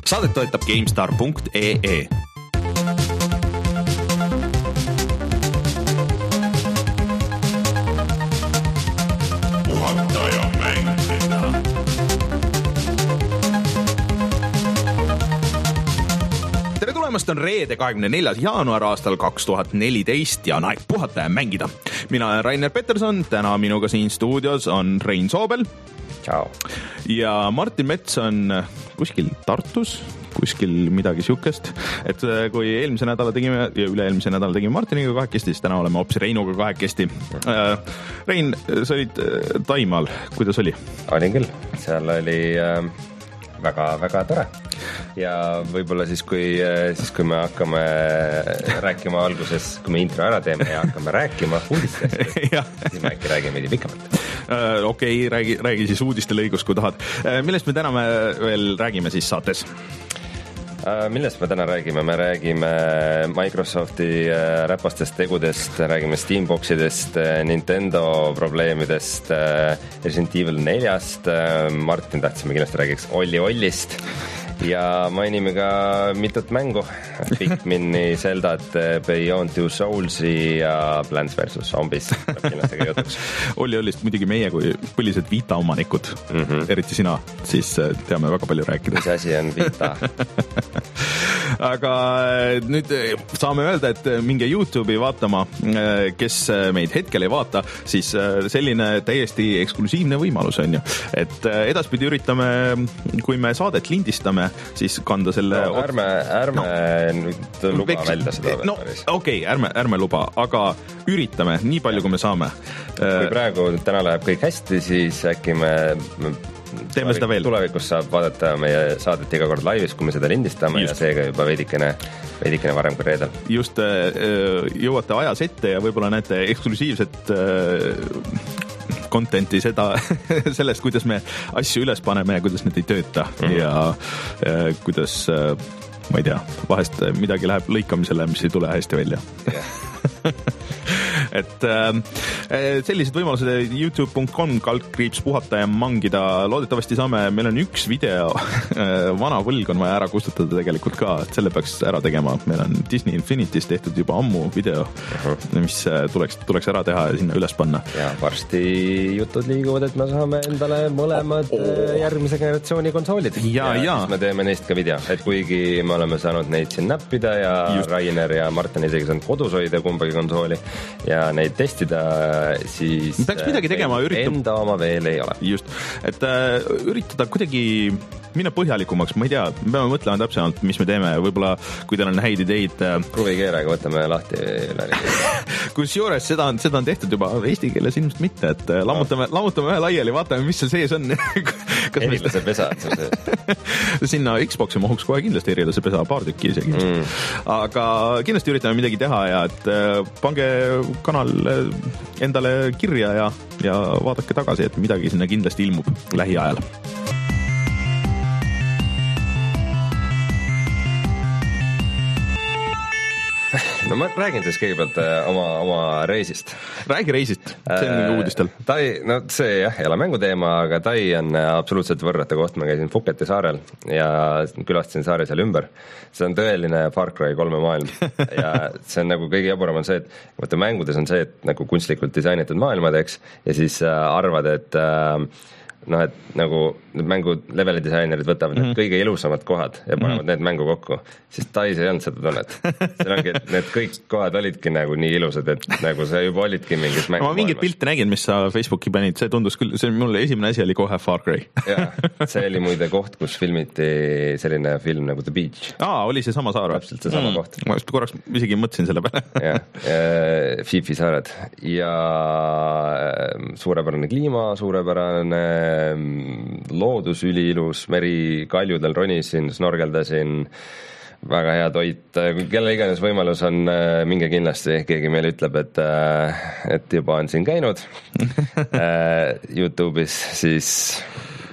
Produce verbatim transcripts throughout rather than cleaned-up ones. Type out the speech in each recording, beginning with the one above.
Saadet toetab GameStar punkt ee. Tere tulemast, on reede kahekümne neljas jaanuar aastal kaks tuhat neliteist ja on aeg puhata ja mängida. Mina olen Rainer Peterson, täna minuga siin stuudios on Rein Soobel. Ciao. Ja Martin Mets on kuskil Tartus, kuskil midagi siukest, et kui eelmise nädala tegime ja üle-eelmise nädala tegime Martiniga kahekesti, siis täna oleme hoopis Reinuga kahekesti. Rein, sa olid Taimaal, kuidas oli? Olin küll, seal oli väga-väga tore ja võib-olla siis kui, siis kui me hakkame rääkima alguses, kui me intro ära teeme ja hakkame rääkima uudistest, siis me äkki räägime meidi pikemalt. Okei, okay, räägi, räägi siis uudiste lõigus, kui tahad. Millest me täna me veel räägime siis saates? Millest me täna räägime? Me räägime Microsofti räpastest tegudest, räägime Steamboxidest, Nintendo probleemidest, Resident Evil neljast, Martin tahtsime kindlasti räägiks Olli Ollist ja mainime ka mitut mängu, Pikmini, Zeldat, Beyond Two Soulsi ja Plants versus. Zombies kindlasti ka jutuks. Olli Ollist muidugi meie kui põlised Vita omanikud, mm-hmm. eriti sina, siis teame väga palju rääkida. Mis asi on Vita? Aga nüüd saame öelda, et minge YouTube'i vaatama, kes meid hetkel ei vaata, siis selline täiesti eksklusiivne võimalus on ju. Et edaspidi üritame, kui me saadet lindistame, siis kanda selle... No, ärme, ärme no, nüüd luba veks... välja seda. No okei, okay, ärme, ärme luba, aga üritame nii palju, kui me saame. Kui praegu täna läheb kõik hästi, siis äkki me... teeme seda veel. Tulevikus saab vaadata meie saadet iga kord laivis, kui me seda lindistame. Just. Ja seega juba veidikene, veidikene varem kui reedel. Just jõuate ajas ette ja võib-olla näete eksklusiivset contenti seda, sellest, kuidas me asju üles paneme ja kuidas need ei tööta mm-hmm. ja äh, kuidas, äh, ma ei tea, vahest midagi läheb lõikamisele, mis ei tule hästi välja. Yeah. et äh, sellised võimalused youtube punkt com kaldkriips puhata ja mangida. Loodetavasti saame, meil on üks video, vana võlg on vaja ära kustutada tegelikult ka, et selle peaks ära tegema. Meil on Disney Infinity's tehtud juba ammu video, uh-huh. mis tuleks, tuleks ära teha ja sinna üles panna. Ja varsti jutud liiguvad, et me saame endale mõlemad oh, oh. järgmise generatsiooni konsoolid. Ja, ja, ja. siis me teeme neist ka video, et kuigi me oleme saanud neid siin näppida ja Just. Rainer ja Martin isegi saanud kodus hoida kumbagi konsooli ja neid testida, siis peaks midagi tegema, üritab... enda oma veel ei ole. Just, et äh, üritada kuidagi minna põhjalikumaks, ma ei tea, me peame mõtlema täpsemalt, mis me teeme, võib-olla kui teil on häid ideid. Kruvikieeraga võtame lahti kus juures seda on, seda on tehtud juba eesti keeles ilmselt mitte, et lammutame, no. lammutame ühe laiali, vaatame, mis seal sees on. Erilase pesa. Sinna Xboxi mahuks kohe kindlasti erilase pesa, paar tükki isegi. Mm. Aga kindlasti üritame midagi teha ja et pange kanal endale kirja ja, ja vaadake tagasi, et midagi sinna kindlasti ilmub lähiajal. No ma räägin siis kõigepealt oma, oma reisist. Räägi reisist, see on uudistel. Tai, no see jah, ei ole mänguteema, aga Tai on absoluutselt võrrate koht. Ma käisin Phukketi saarel ja külastasin saari seal ümber. See on tõeline Far Cry kolme maailm. Ja see on nagu kõige jaburam on see, et vaata mängudes on see, et nagu kunstlikult disainitud maailmad, eks, ja siis arvad, et noh, et nagu need mängu leveli disainerid võtavad mm-hmm. need kõige ilusamad kohad ja panevad mm-hmm. need mängu kokku, siis Tais ei olnud seda tunnet. Seal ongi, et need kõik kohad olidki nagu nii ilusad, et nagu sa juba olidki mingis mängu. Ma mingit pilte nägin, mis sa Facebooki panid, see tundus küll, see mulle esimene asi oli kohe Far Cry. Jah, see oli muide koht, kus filmiti selline film nagu The Beach. Aa, oli see sama saar? Täpselt see sama mm. koht. Ma just korraks isegi mõtlesin selle peale. Jah, Fifi saared ja suurepärane kliima, suurepärane loodus, üliilus, meri, kaljudel ronisin, snorgeldasin, väga hea toit, kelle iganes võimalus on, minge kindlasti, keegi meile ütleb, et, et juba on siin käinud YouTube'is, siis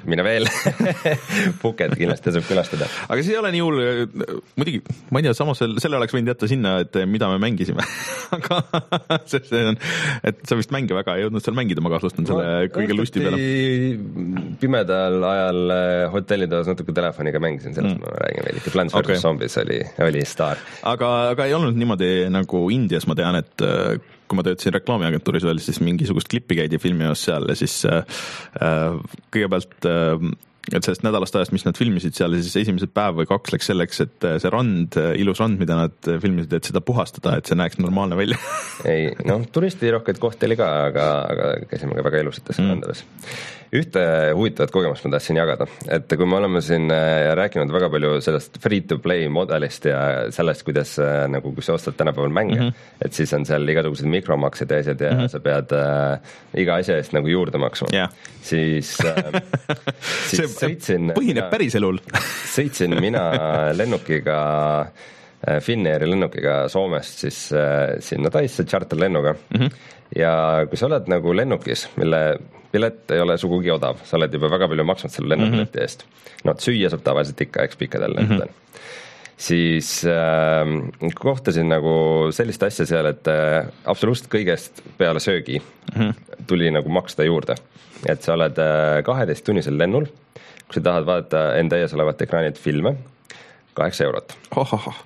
mine veel Phuket kindlasti tasub külastada. Aga see ei ole nii hull, muidugi, ma ei tea, samas selle oleks võinud jätta sinna, et mida me mängisime aga see on, et sa vist mänge väga ei jõudnud seal mängida, ma kahtlustan selle no, kõige lusti peale. Pimedal ajal hotellitoas natuke telefoniga mängisin, sellest mm. ma räägin veel ikka, Plants versus. Okay. Zombies oli, oli staar. Aga, aga ei olnud niimoodi nagu Indias, ma tean, et kui ma töötasin reklaamiagentuuris veel, siis mingisugust klippi käidi filmimas seal ja siis äh, kõigepealt äh, et sellest nädalast ajast, mis nad filmisid seal, siis esimesed päev või kaks läks selleks, et see rand, ilus rand, mida nad filmisid, et seda puhastada, et see näeks normaalne välja. ei, noh, turistirohkeid kohti oli ka, aga, aga käisime ka väga ilusates mm. randades. Ühte huvitavat kogemust ma tahtsin jagada, et kui me oleme siin rääkinud väga palju sellest free-to-play modelist ja sellest, kuidas nagu, kui sa ostad tänapäeval mänge, mm -hmm. et siis on seal igasugused mikromaksed ja asjad ja mm -hmm. sa pead äh, iga asja eest nagu juurde maksma yeah. siis, äh, siis sõitsin põhineb päris elul sõitsin mina lennukiga Finnairi lennukiga Soomest siis äh, sinna Taisse charterlennuga mm -hmm. ja kui sa oled nagu lennukis, mille pilet ei ole sugugi odav, sa oled juba väga palju maksnud selle lennupileti eest. No süüa saab tavaliselt ikka, eks pikkadel lennudel. Mm-hmm. Siis äh, kohtasin nagu sellist asja seal, et äh, absoluutselt kõigest peale söögi mm-hmm. tuli nagu maksta juurde. Et sa oled äh, kaheteist tunnisel lennul, kui sa tahad vaadata enda ees olevat ekraanilt filme, kaheksa eurot. Oh, oh, oh.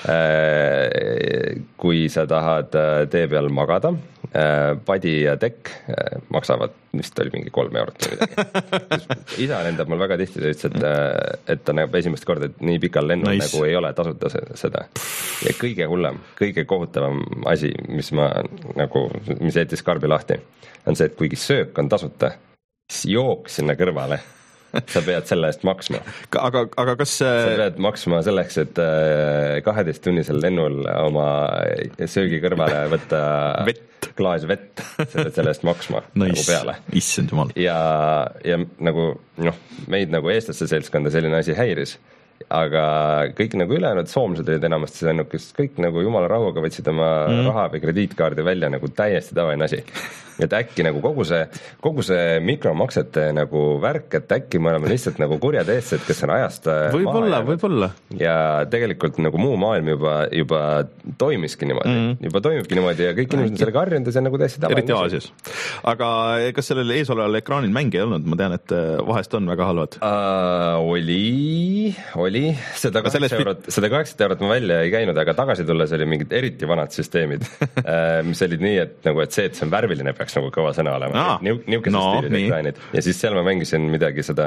Äh, kui sa tahad tee peal magada, äh, padi ja tekk äh, maksavad, vist oli mingi kolm eurot või midagi. Isa lendab mul väga tihti, ta ütles, et, et ta näeb esimest korda, et nii pikal lennul nice. Nagu ei ole tasuta seda. Ja kõige hullem, kõige kohutavam asi, mis ma nagu, mis jättis karbi lahti, on see, et kuigi söök on tasuta, siis jook sinna kõrvale. Sa pead selle eest maksma. Aga, aga kas... Sa pead maksma selleks, et kaheteist tunnisel lennul oma söögi kõrvale võtta vett. Klaas vett, sa pead selle eest maksma nice. Nagu peale. Issand jumal. Ja, ja nagu, noh, meid nagu eestlaste seltskonda selline asi häiris, aga kõik nagu ülejäänud soomlased olid enamasti lennukist, kõik nagu jumala rahuga võtsid oma mm. raha või krediitkaardi välja nagu täiesti tavaine asi. Et äkki nagu kogu see, kogu see mikromaksete nagu värk, et äkki me oleme lihtsalt nagu kurjad eestsed, kes on ajast võib-olla, võib-olla. Ja tegelikult nagu muu maailm juba, juba toimiski niimoodi, mm. juba toimibki niimoodi ja kõik inimesed on sellega harjunud ja see on nagu täiesti tavaline. Eriti Aasias. Aga kas sellel eesolevale ekraanil mänge ei olnud? Ma tean, et vahest on väga halvad. Uh, oli, oli. Seda kaheksat eurot, seda kaheksat eurot ma välja ei käinud, aga tagasi tulles oli mingid eriti vanad süsteemid, mis olid nii, et nagu, et see, et see on värviline peaks nagu kõva sõna olema. Ah, niisugused no, stiilid ekraanid. Ja siis seal ma mängisin midagi seda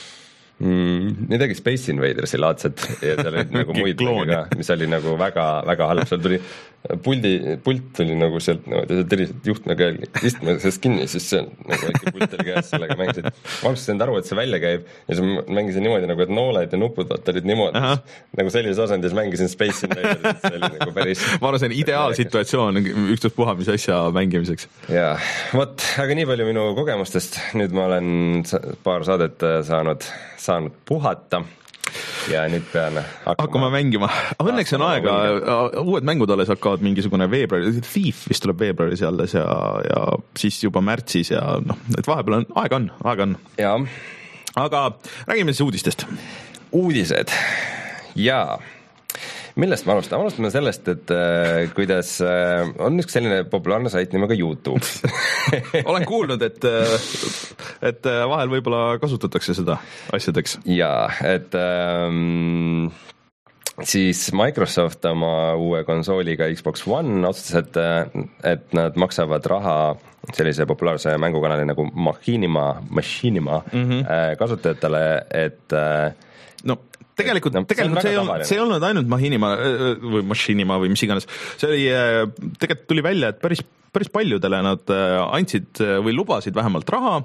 mm, midagi Space Invadersi laadset ja seal olid nagu muid ka, mis oli nagu väga, väga halb. Seal tuli puldi, pult tuli nagu sealt no, ja terviselt juhtme käel istme sellest kinni, siis see nagu väike pult oli käes, sellega mängisid. Ma alguses aru, et see välja käib ja siis mängisin niimoodi nagu, et nooled ja nupud olid niimoodi. Nagu sellises asendis mängisin Space Invadersi, see oli nagu päris... Ma arvan, see on ideaalsituatsioon üksuspuha, mis asja mängimiseks. Jaa, vot, aga nii palju minu kogemustest. Nüüd ma olen paar saadet saanud, saanud puhata. Ja nüüd pean hakkama, hakkama mängima. Õnneks on aega, uued mängud alles hakkavad mingisugune veebruari, Thief vist tuleb veebruaris alles ja, ja siis juba märtsis ja noh, et vahepeal on, aega on, aega on. Ja. Aga räägime siis uudistest. Uudised, jaa. Millest me alustame? Alustame sellest, et äh, kuidas äh, on üks selline populaarne sait nimega YouTube. Olen kuulnud, et, et vahel võib-olla kasutatakse seda asjadeks. Jaa, et ähm, siis Microsoft oma uue konsooliga Xbox One otsustas, et, et nad maksavad raha sellise populaarse mängukanali nagu Machinima, Machinima mm -hmm. kasutajatele, et no tegelikult, no, tegelikult see, on, see ei olnud ainult Machinima või Machinima või mis iganes. See oli, tegelikult tuli välja, et päris, päris paljudele nad andsid või lubasid vähemalt raha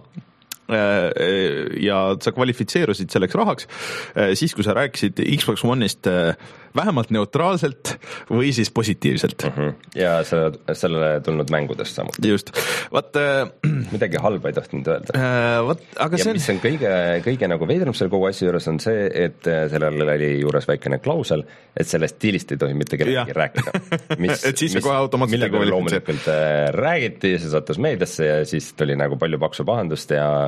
ja sa kvalifitseerusid selleks rahaks siis, kui sa rääkisid Xbox One'ist vähemalt neutraalselt või siis positiivselt. Uh -huh. Ja selle, sellele tulnud mängudest samuti. Just. Vaat, midagi halba ei tohtinud öelda. Äh, vaat, aga ja see on... mis on kõige, kõige nagu veidram selle kogu asja juures on see, et sellele oli juures väikene klausel, et sellest stiilist ei tohi mitte kellegi rääkida. Mis, et siis mis, kohe automaatselt millega loomulikult räägiti, see sattus meediasse ja siis tuli nagu palju paksu pahandust ja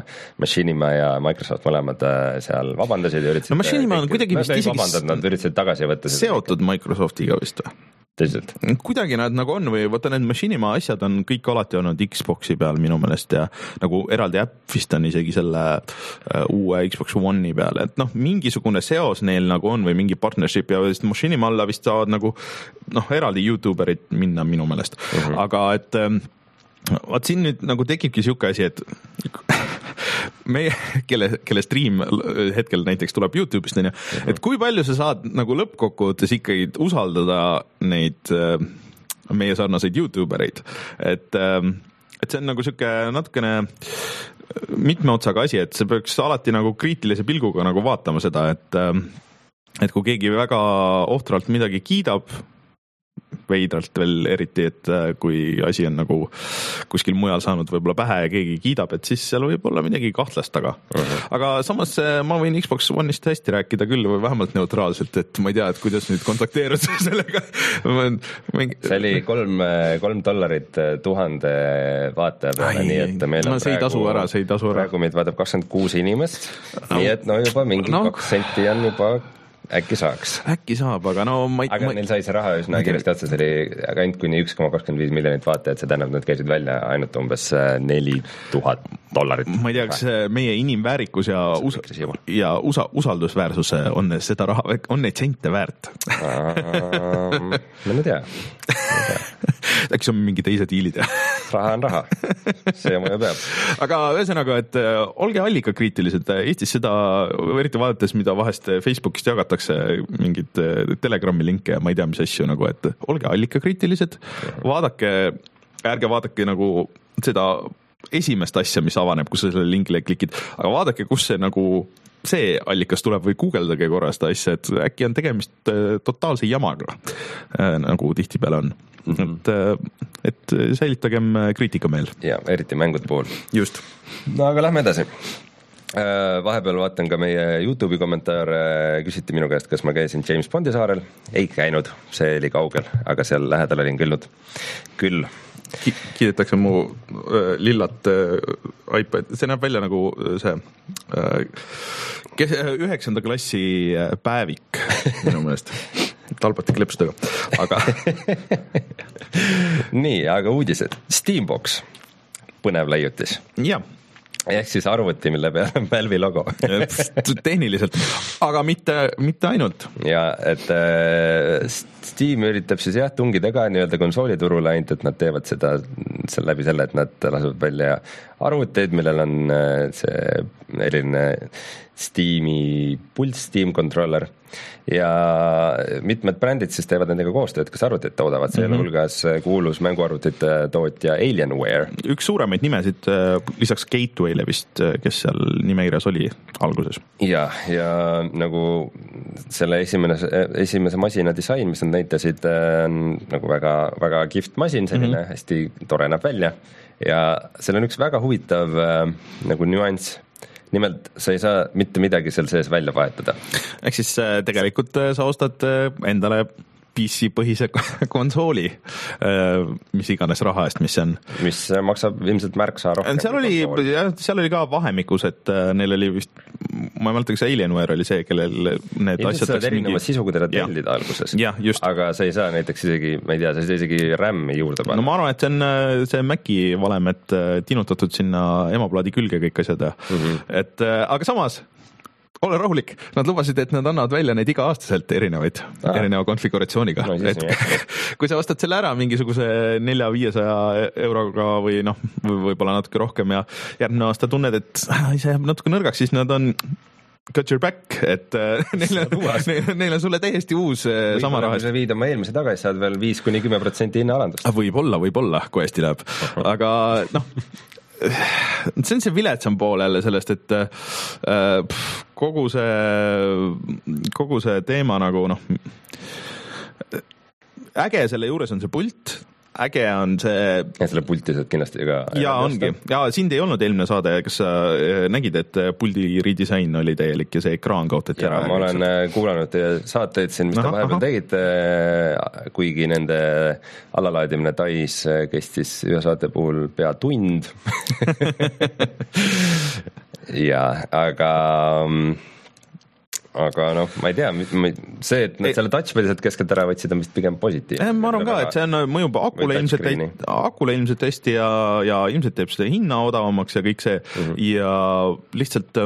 Machinima ja Microsoft mõlemad seal vabandasid ja üritasid no Machinima on kuidagi vist isegi vabandad, nad üritasid tagasi võtta seotud Microsoftiga vist või? Tõsiselt. Kuidagi nad nagu on või võtta need Machinima asjad on kõik alati olnud Xboxi peal minu meelest ja nagu eraldi äpp vist on isegi selle uh, uue Xbox One'i peal, et noh, mingisugune seos neil nagu on või mingi partnership ja Machinima alla vist saavad nagu noh, eraldi YouTuberid minna minu meelest uh, -huh. aga et um, vaat siin nüüd nagu tekibki siuke asi, et meie, kelle, kelle stream hetkel näiteks tuleb YouTube'ist, on ju, et kui palju sa saad nagu lõppkokkuvõttes ikkagi usaldada neid meie sarnaseid YouTubereid, et, et see on nagu siuke natukene mitme otsaga asi, et see peaks alati nagu kriitilise pilguga nagu vaatama seda, et, et kui keegi väga ohtralt midagi kiidab, veidralt veel eriti, et kui asi on nagu kuskil mujal saanud võib-olla pähe ja keegi kiidab, et siis seal võib olla midagi kahtlast taga. Uh-huh. Aga samas ma võin Xbox One'ist hästi rääkida küll või vähemalt neutraalselt, et ma ei tea, et kuidas nüüd kontakteeruda sellega. see oli kolm, kolm dollarit tuhande vaataja peale, nii et meil on no, see praegu, ei tasu ära, see ei tasu ära. Praegu meid vaatab kakskümmend kuus inimest, no. Nii et no juba mingi no. kaks senti on juba äkki saaks. Äkki saab, aga no ma ei... Aga ma... neil sai see raha üsna kiiresti otsa, see oli ainult kuni üks koma kakskümmend viis miljonit vaatajat, see tähendab, nad käisid välja ainult umbes neli tuhat dollarit. Ma ei tea, kas meie inimväärikus ja, usa... ja usa... usaldusväärsus on seda raha, on neid sente väärt? Ma ei tea. Äkki see on mingi teise diilid? Raha on raha, see mõju peab. Aga ühesõnaga, et olge allikakriitilised, Eestis seda eriti vaadates, mida vahest Facebookist jagatakse mingid Telegrami linke ja ma ei tea, mis asju nagu, et olge allikakriitilised, vaadake, ärge vaadake nagu seda esimest asja, mis avaneb, kus sa selle linkile klikid, aga vaadake, kus see nagu see allikas tuleb või guugeldage korra seda asja, et äkki on tegemist totaalse jamaga, nagu tihtipeale on. Mm-hmm. et, et säilitagem kriitikameel. Ja, eriti mängude puhul. Just. No aga lähme edasi. Vahepeal vaatan ka meie YouTube'i kommentaare, küsiti minu käest, kas ma käisin James Bondi saarel. Ei käinud, see oli kaugel, aga seal lähedal olin küllnud. Küll. Ki- kiidetakse mu äh, lillat äh, iPad, see näeb välja nagu see äh, kes, üheksanda klassi äh, päevik minu meelest. Talbati klepsudega, aga nii, aga uudised. Steambox, põnev leiutis. Jah. Ehk siis arvuti, mille peal on Valve'i logo. Tehniliselt, aga mitte, mitte ainult. Ja, et äh, Steam üritab siis jah, tungida ka nii-öelda konsooliturule ainult, et nad teevad seda läbi selle, et nad lasuvad välja arvuteid, millel on äh, see eriline Steam'i pulss, Steam controller ja mitmed brändid siis teevad nendega koostööd, kes arvutit toodavad, selle mm-hmm. hulgas kuulus mänguarvutite tootja Alienware. Üks suuremaid nimesid lisaks Gatewayle vist, kes seal nimekirjas oli alguses. Ja, ja nagu selle esimene, esimese masina disain, mis nad näitasid, on nagu väga, väga kihvt masin, selline mm-hmm. hästi tore näeb välja ja seal on üks väga huvitav nagu nüanss. Nimelt, sa ei saa mitte midagi seal sees välja vahetada. Ehk siis tegelikult sa ostad endale P C põhise konsooli, mis iganes raha eest, mis see on. Mis maksab ilmselt märksa rohkem. Seal oli, seal oli ka vahemikus, et neil oli vist, ma ei mäleta, kas Alienware oli see, kellel need ilmselt asjad... Ilmselt sa erineva sisu, kui teda tellida alguses. Ja, just. Aga sa ei saa näiteks isegi, ma ei tea, sa ei saa isegi RAM-i juurde panna. No ma arvan, et see on see Maci valem, et tinutatud sinna emaplaadi külge kõik asjad. Mm-hmm. Et, aga samas... Ole rahulik, nad lubasid, et nad annavad välja neid iga-aastaselt erinevaid, ah. erineva konfiguratsiooniga. No, et, kui sa ostad selle ära mingisuguse nelja viiesaja euroga või noh, võib-olla natuke rohkem ja järgmine aasta tunned, et see jääb natuke nõrgaks, siis nad on got your back, et neil on, neil on sulle täiesti uus võib sama rahast. Kui sa viid oma eelmise tagasi, saad veel viis kuni kümme protsenti hinna alandust. Võib-olla, võib-olla, kui hästi läheb. Aga noh, see on see viletsam pool jälle sellest, et äh, kogu see kogu see teema nagu noh äge selle juures on see pult, äge on see ja selle pulti saad kindlasti ka ja ongi, ja sind ei olnud eelmine saade, kas sa nägid, et puldi redisain oli täielik ja see ekraan kaotati ära? Ma olen kuulanud teie saateid siin, mis aha, te vahepeal tegite, kuigi nende allalaadimine Tais kestis ühe saate puhul pea tund ja, aga aga noh, ma ei tea, see, et nad selle touchpad'i sealt keskelt ära võtsid, on vist pigem positiivne. Ma arvan ka, et see on, mõjub akule ilmselt, akule ilmselt hästi ja, ja ilmselt teeb seda hinna odavamaks ja kõik see mm-hmm. ja lihtsalt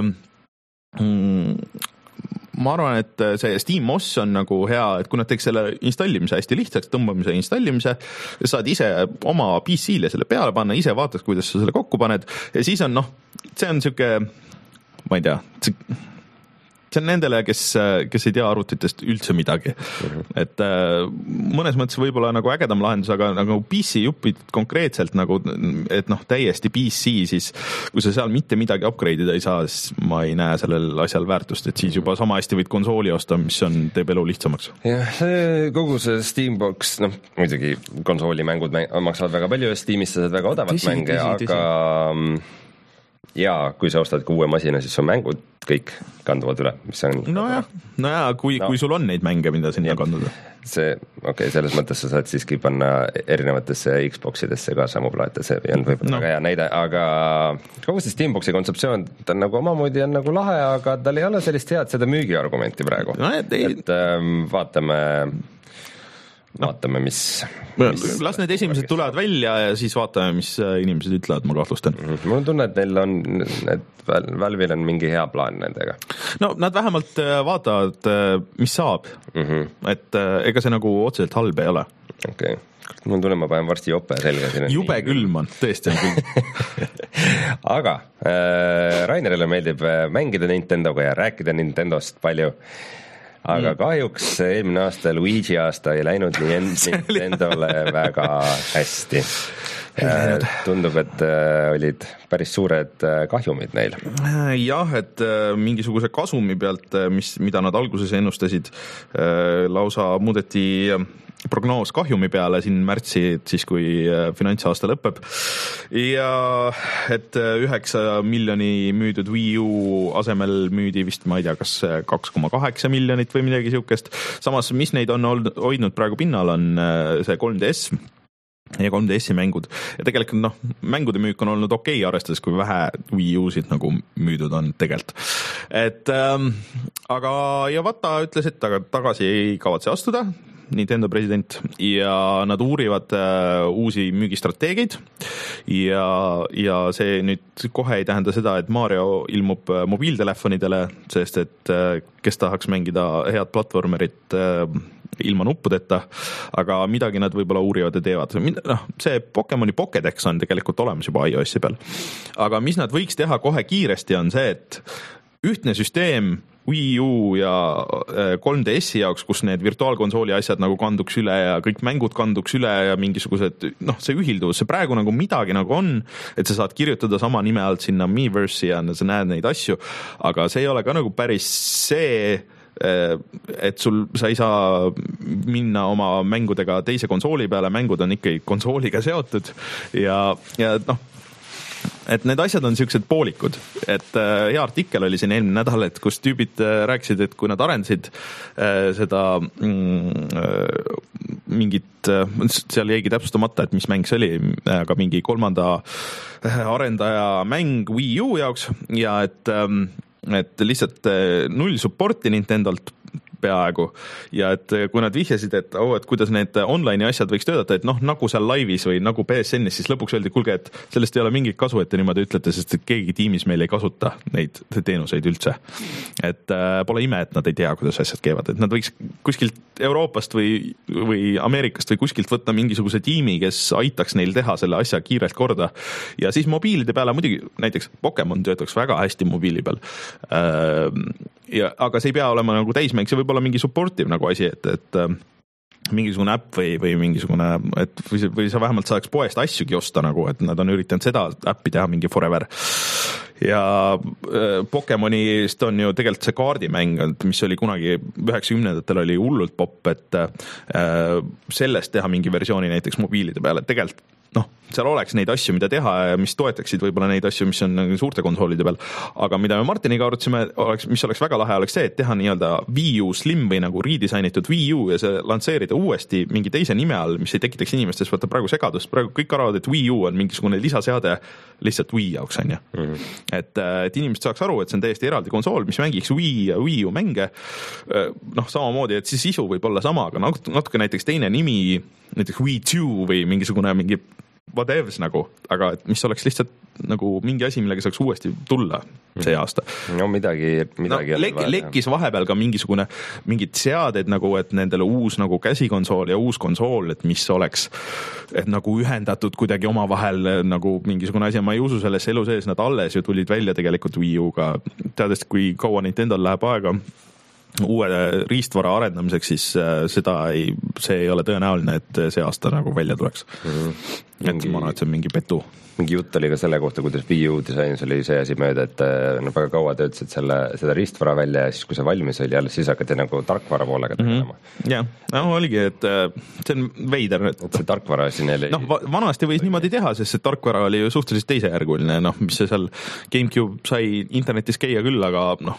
mm, ma arvan, et see SteamOS on nagu hea, et kui nad teeks selle installimise hästi lihtsaks, tõmbamise ja installimise, saad ise oma P C-le selle peale panna, ise vaataks, kuidas sa selle kokku paned ja siis on noh, see on siuke, ma ei tea, see see on nendele, kes, kes ei tea arvutitest üldse midagi. Et mõnes mõttes võib-olla nagu ägedam lahendus, aga nagu P C jupid konkreetselt nagu, et noh, täiesti P C, siis kui sa seal mitte midagi upgrade'ida ei saa, siis ma ei näe sellel asjal väärtust, et siis juba sama hästi võid konsooli osta, mis on, teeb elu lihtsamaks. Jah, see, kogu see Steambox, noh, muidugi konsooli mängud maksavad väga palju ja Steamis sa saad väga odavat tisi, mänge, tisi, aga tisi. Ja kui sa ostad uue masina, siis on mängud kõik kanduvad üle, mis on no jah, no ja, kui, no. kui sul on neid mänge, mida sinna kanduda. See, okei, okay, selles mõttes sa saad siiski panna erinevatesse Xboxidesse ka samu plaate, see on võib-olla no. väga hea näide, aga kogu see Steamboxi kontseptsioon, ta on nagu omamoodi on nagu lahe, aga tal ei ole sellist head seda müügiargumenti praegu no,. Et, ei... et ähm, vaatame No. vaatame, mis, mis... Las need esimesed tulevad välja ja siis vaatame, mis inimesed ütlevad, ma kahtlustan. Mm-hmm. Mul on tunne, et neil on, et Valve'il on mingi hea plaan nendega. No nad vähemalt vaatavad, mis saab. Mm-hmm. Et ega see nagu otseselt halb ei ole. Okei. Okay. Mul tunne, ma panen varsti jope selga. Jube külm on, tõesti on külm. Aga äh, Rainerile meeldib mängida Nintendoga ja rääkida Nintendost palju. Aga kahjuks eelmine aasta, Luigi aasta ei läinud nii Nintendole väga hästi. Tundub, et olid päris suured kahjumid neil. Jah, et mingisuguse kasumi pealt, mis, mida nad alguses ennustasid, lausa muudeti prognoos kahjumi peale siin märtsi, siis kui finantsaasta lõpeb. Ja et üheksa miljoni müüdud Wii U asemel müüdi vist, ma ei tea, kas kaks koma kaheksa miljonit või midagi siukest. Samas, mis neid on hoidnud praegu pinnal, on see kolm D S ja kolm D S-i mängud. Ja tegelikult noh, mängude müük on olnud okei, arvestades kui vähe Wii U-sid nagu müüdud on tegelikult. Et ähm, aga Iwata ütles, et taga, tagasi ei kavatse astuda, Nintendo president, ja nad uurivad äh, uusi müügistrateegeid ja, ja see nüüd kohe ei tähenda seda, et Mario ilmub äh, mobiiltelefonidele, sest et äh, kes tahaks mängida head platvormerit äh, ilma nuppudeta, aga midagi nad võib-olla uurivad ja teevad. No, see Pokemoni Pokédex on tegelikult olemas juba iOS-i peal. Aga mis nad võiks teha kohe kiiresti on see, et ühtne süsteem Wii U ja kolm D S-i jaoks, kus need virtuaalkonsooli asjad nagu kanduks üle ja kõik mängud kanduks üle ja mingisugused, noh, see ühilduvus, see praegu nagu midagi nagu on, et sa saad kirjutada sama nime alt sinna Miiverse'i ja sa näed neid asju, aga see ei ole ka nagu päris see, et sul, sa ei saa minna oma mängudega teise konsooli peale, mängud on ikkagi konsooliga seotud ja, ja noh, et need asjad on siuksed poolikud, et äh, hea artikkel oli siin eelmine nädal, et kus tüübid äh, rääkisid, et kui nad arendasid äh, seda mm, äh, mingit, äh, seal jäigi täpsustamata, et mis mäng see oli, aga mingi kolmanda äh, arendaja mäng Wii U jaoks ja et, äh, et lihtsalt äh, null supporti Nintendolt peaaegu ja et kui nad vihjasid, et, oh, et kuidas need online'i asjad võiks töötada, et noh, nagu seal laivis või nagu P S N-is, siis lõpuks öeldi, kulge, et sellest ei ole mingit kasu, et te niimoodi ütlete, sest et keegi tiimis meil ei kasuta neid teenuseid üldse. Et äh, pole ime, et nad ei tea, kuidas asjad käivad, et nad võiks kuskilt Euroopast või, või Ameerikast või kuskilt võtta mingisuguse tiimi, kes aitaks neil teha selle asja kiirelt korda ja siis mobiilide peale, muidugi näiteks Pokemon töötaks väga hästi mobiili peal äh, ja, aga see ei pea olema nagu täismäng, see võib olla mingi supportive nagu asi, et, et äh, mingisugune äpp või, või mingisugune, et või, või sa vähemalt saaks poest asjugi osta nagu, et nad on üritanud seda äppi teha mingi forever. Ja äh, Pokemonist on ju tegelikult see kaardimäng, mis oli kunagi üheksakümnendatel oli hullult popp, et äh, sellest teha mingi versiooni näiteks mobiilide peale, et tegelikult noh, seal oleks neid asju, mida teha ja mis toetaksid võib-olla neid asju, mis on suurte konsoolide peal. Aga mida me Martiniga arutasime, oleks, mis oleks väga lahe, oleks see, et teha nii-öelda Wii U Slim või nagu redesignitud Wii U ja see lansseerida uuesti mingi teise nime all, mis ei tekitaks inimestes vaata praegu segadust. Praegu kõik arvavad, et Wii U on mingisugune lisaseade lihtsalt Wii jaoks, on ju. Mm-hmm. Et, et inimesed saaks aru, et see on täiesti eraldi konsool, mis mängiks Wii ja Wii U mänge. Noh, samamoodi, et siis sisu võib olla sama, aga natuke näiteks teine nimi, näiteks Wii two või mingisugune mingi whatevs nagu, aga et mis oleks lihtsalt nagu mingi asi, millega saaks uuesti tulla see aasta. No midagi, midagi no, lek, lekkis vahepeal ka mingisugune, mingid seaded nagu, et nendele uus nagu käsikonsool ja uus konsool, et mis oleks et nagu ühendatud kuidagi oma vahel nagu mingisugune asi, ma ei usu sellesse elu sees, nad alles ju tulid välja tegelikult Wii U-ga, teades kui kaua Nintendo läheb aega uue riistvara arendamiseks, siis seda ei, see ei ole tõenäoline, et see aasta nagu välja tuleks. Mm-hmm. Et ma arvan, et see on mingi petu. Mingi jutt oli ka selle kohta, kuidas Wii U disainis oli see asi mööda, et no, väga kaua töötasid selle, seda riistvara välja ja siis, kui see valmis oli, jälle siis hakati nagu tarkvara poolega tegelema. Mm-hmm. Jah, no oligi, et see on veider. Et see tarkvara siin oli... Noh, vanasti võis niimoodi teha, sest see tarkvara oli ju suhteliselt teisejärguline, noh, mis see seal GameCube sai internetis käia küll, aga noh,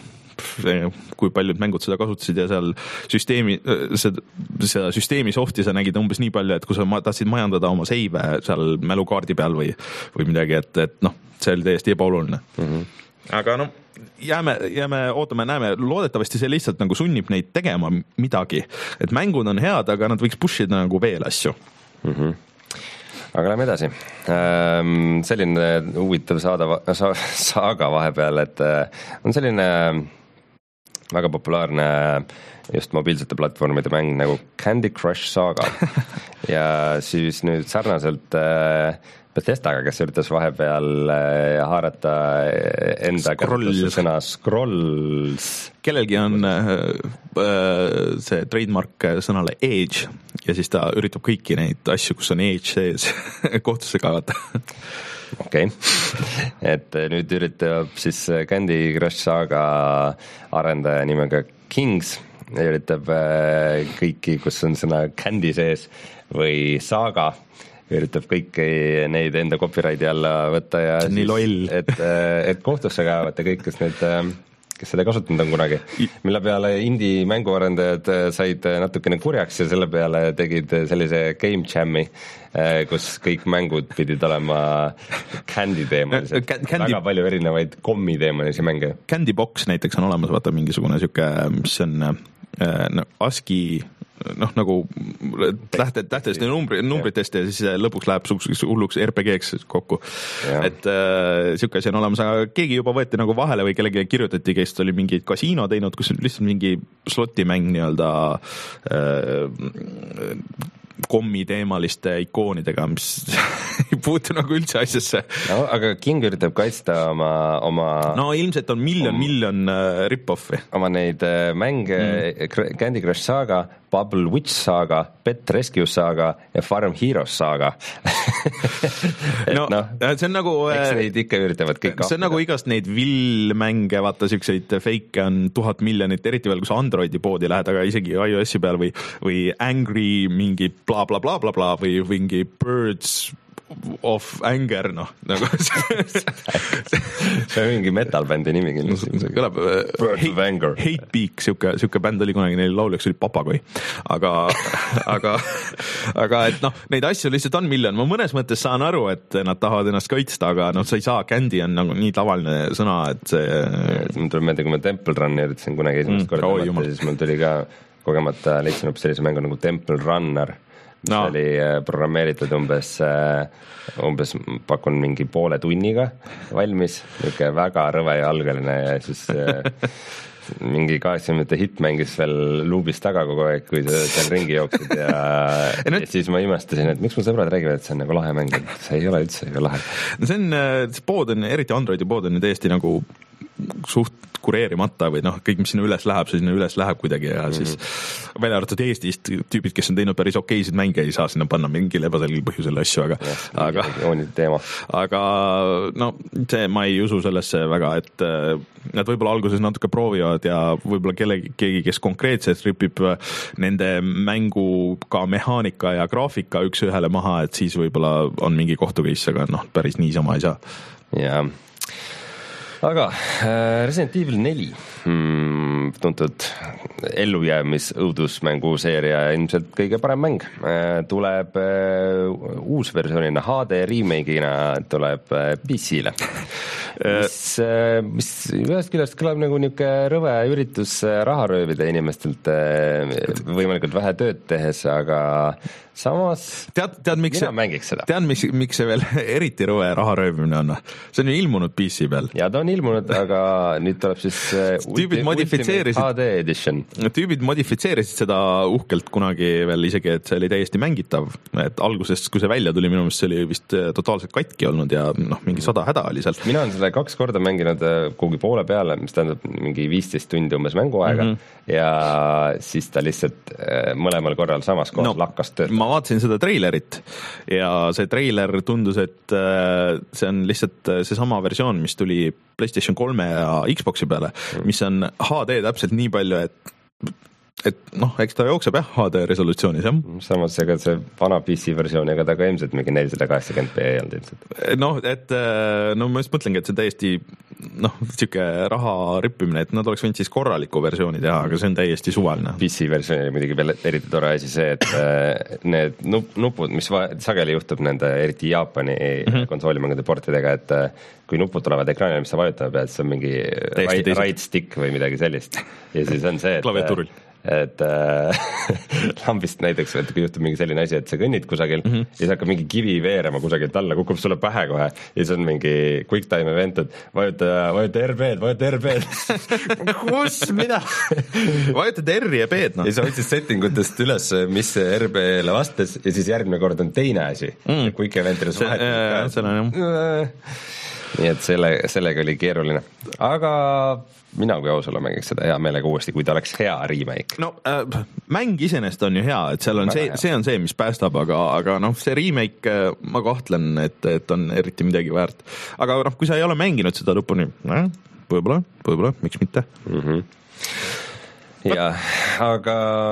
kui paljud mängud seda kasutasid ja seal süsteemi, seda, seda süsteemi softi sa nägid umbes nii palju, et kui sa tahtsid majandada oma seive seal mälukaardi peal või, või midagi, et, et noh, see oli täiesti ebaoluline. Mm-hmm. Aga noh, jääme, jääme, ootame, näeme, loodetavasti see lihtsalt nagu sunnib neid tegema midagi, et mängud on head, aga nad võiks pushida nagu veel asju. Mm-hmm. Aga lähme edasi. Ähm, selline huvitav saada, sa, saaga vahepeal, et on selline väga populaarne just mobiilsete platvormide mäng nagu Candy Crush Saga ja siis nüüd sarnaselt Bethesdaga, kes üritas vahepeal haarata enda kasutusse sõna Scrolls. Kellelgi on see trademark sõnale Age ja siis ta üritab kõiki neid asju, kus on Age sees kohtusse kaevata. Okei, okay. Et nüüd üritab siis Candy Crush Saga arendaja nimega Kings, üritab kõiki, kus on sõna Candy sees või Saga, üritab kõiki neid enda copyrighti alla võtta ja siis, et, et kohtusse kaevata kõik, kes need, kes seda kasutanud on kunagi, mille peale indie mänguarendajad said natukene kurjaks ja selle peale tegid sellise game jam'i, kus kõik mängud pidid olema Candy teemalised, Candy... väga palju erinevaid kommi teemalisi mänge. Candy Box näiteks on olemas, vaata mingisugune siuke, mis on no, ASCII noh, nagu tähted, tähtedest ja numbri, numbritest ja siis lõpuks läheb hulluks R P G-ks kokku. Ja. Et äh, siuke asi on olemas, aga keegi juba võeti nagu vahele või kellegi kirjutati, kes oli mingi kasiino teinud, kus lihtsalt mingi slotimäng nii-öelda äh, kommi teemaliste ikoonidega, mis ei puutu nagu üldse asjasse. No, aga King üritab kaitsta oma, oma no ilmselt on miljon, om, miljon uh, rip-offi. Oma neid uh, mänge mm. Candy Crush Saga, Bubble Witch Saga, Pet Rescue Saga ja Farm Heroes Saga. no, no, see on nagu eks neid ikka üritavad kõik see on nagu igast neid vill-mänge, vaata siukseid fake on tuhat miljonit, eriti veel, kui sa Androidi poodi lähed, aga isegi iOS-i peal või, või Angry mingi bla bla bla bla bla või mingi Birds of Anger, noh nagu see on mingi metal-bändi nimi kindlasti. Kõlab Birds of Anger. Hatebeak, siuke, siuke bänd oli kunagi, neil lauljaks oli Papagoi. Aga, aga, aga et noh, neid asju lihtsalt on miljon. Ma mõnes mõttes saan aru, et nad tahavad ennast kaitsta, aga noh, sa ei saa, Candy on nagu nii tavaline sõna, et see... Mul tuleb meelde, kui ma Temple Run üritasin kunagi esimest korda mm, mõtta, siis mul tuli ka kogemata leidsin hoopis sellise mängu nagu Temple Runner, mis no. oli programmeeritud umbes, umbes pakun mingi poole tunniga valmis, niisugune väga rõve ja algeline ja siis mingi kaheksakümnendate hitt mängis veel luubis taga kogu aeg, kui sa seal ringi jooksid ja, ja nüüd... siis ma imestasin, et miks mu sõbrad räägivad, et see on nagu lahe mäng, et see ei ole üldse ju lahe. No see on, see pood on, eriti Androidi pood on täiesti nagu suht kureerimata või noh, kõik, mis sinna üles läheb, see sinna üles läheb kuidagi ja mm-hmm. siis välja arvatud Eestist tüübid, kes on teinud päris okeisid mänge, ei saa sinna panna mingil ebaselgel põhjusel asju, aga ja, aga, aga no see, ma ei usu sellesse väga, et nad võib-olla alguses natuke proovivad ja võib-olla kellegi, keegi, kes konkreetselt ripib nende mänguga mehaanika ja graafika üks ühele maha, et siis võib-olla on mingi kohtukeis, aga noh, päris niisama ei saa. Jaa. Aga Resident Evil neli hmm, tuntud ellujäämis õudusmängu seeria ilmselt kõige parem mäng tuleb uus versioonina H D remake'ina tuleb P C-le mis, mis ühest küljest kõlab nagu niuke rõve üritus raha röövida inimestelt võimalikult vähe tööd tehes, aga samas tead, tead, miks mina mängiks seda. Tead, miks, miks see veel eriti rõve raha röövimine on? See on ju ilmunud P C peal. Ja ta on ilmunud, aga nüüd tuleb siis tüübid modifitseerisid H D edition. Tüübid modifitseerisid seda uhkelt kunagi veel isegi, et see oli täiesti mängitav. Et algusest, kui see välja tuli, minu meelest see oli vist totaalselt katki olnud ja noh, mingi sada häda oli seal. Mina olen selle kaks korda mänginud kuhugi poole peale, mis tähendab mingi viisteist tundi umbes mänguaega mm-hmm. ja siis ta lihtsalt mõlemal korral samas kohas no, lakkas tööd. Ma vaatasin seda treilerit ja see treiler tundus, et see on lihtsalt seesama versioon, mis tuli PlayStation kolme ja Xboxi peale, mis on H D täpselt nii palju, et et noh, eks ta jookseb jah H D resolutsioonis, jah. Samas ega see vana P C versioon, ega ta ka ilmselt mingi nelisada kaheksakümmend p ei olnud ilmselt. Noh, et no ma just mõtlengi, et see täiesti noh, siuke raha rippimine, et nad oleks võinud siis korraliku versiooni teha, aga see on täiesti suvaline. P C versioon oli muidugi veel eriti tore asi see, et need nupud, mis va- sageli juhtub nende eriti Jaapani mm-hmm. konsoolimängade portidega, et kui nupud tulevad ekraanile, mis sa vajutama pead, see on mingi right, right stick või midagi sellist. Ja siis on see, et klaviatuuril. et äh, lambist näiteks, et kui juhtub mingi selline asi, et sa kõnnid kusagil mm-hmm. ja siis hakkab mingi kivi veerema kusagilt alla, kukub sulle pähe kohe ja siis on mingi quick time event, et vajuta, vajuta R B-d, vajuta R B-d kus, mida? vajutad R ja B-d, noh. Ja siis võtsid settingutest üles, mis R B-le vastas ja siis järgmine kord on teine asi mm. quick event'ile see, äh, see on jah nii et selle, sellega oli keeruline, aga mina kui ausala mängiks seda hea meelega uuesti, kui ta oleks hea remake. No äh, mäng iseenest on ju hea, et seal on see, see on see, mis päästab, aga, aga noh, see remake ma kahtlen, et, et on eriti midagi väärt. Aga noh, kui sa ei ole mänginud seda lõpuni, äh, võib-olla, võib-olla, miks mitte? Mhm. Ja, aga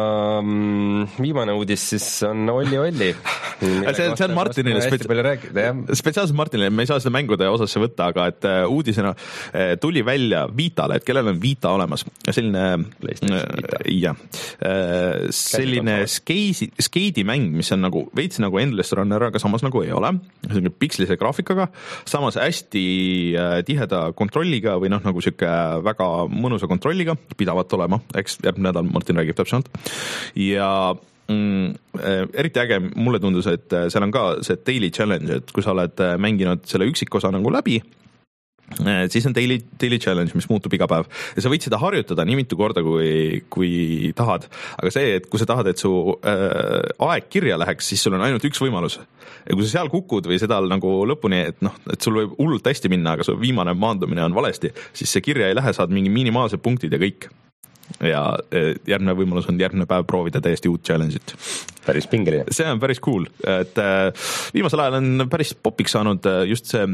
mm, viimane uudis siis on Olli Olli. see, see on Martinile spetsi- spetsiaalselt Martinile, me ei saa seda mängude osasse võtta, aga et uh, uudisena uh, tuli välja Vitale, et kellel on Vita olemas, selline uh, jah, uh, selline skeisi, skeidimäng, mis on nagu veits nagu Endless Runner, aga samas nagu ei ole, selline pikslise graafikaga, samas hästi uh, tiheda kontrolliga või noh, nagu siuke väga mõnusa kontrolliga pidavat olema, eks järgmine nädal Martin räägib täpselt ja mm, eriti äge mulle tundus, et seal on ka see daily challenge, et kui sa oled mänginud selle üksikosa nagu läbi, siis on daily, daily challenge, mis muutub iga päev ja sa võid seda harjutada nii mitu korda, kui, kui tahad, aga see, et kui sa tahad, et su äh, aeg kirja läheks, siis sul on ainult üks võimalus ja kui sa seal kukud või seda nagu lõpuni, et noh, et sul võib hullult hästi minna, aga su viimane maandumine on valesti, siis see kirja ei lähe, saad mingi minimaalsed punktid ja kõik ja järgmine võimalus on järgmine päev proovida täiesti uut challenge'it. Päris pingeline. See on päris cool, et viimasel ajal on päris popiks saanud just see,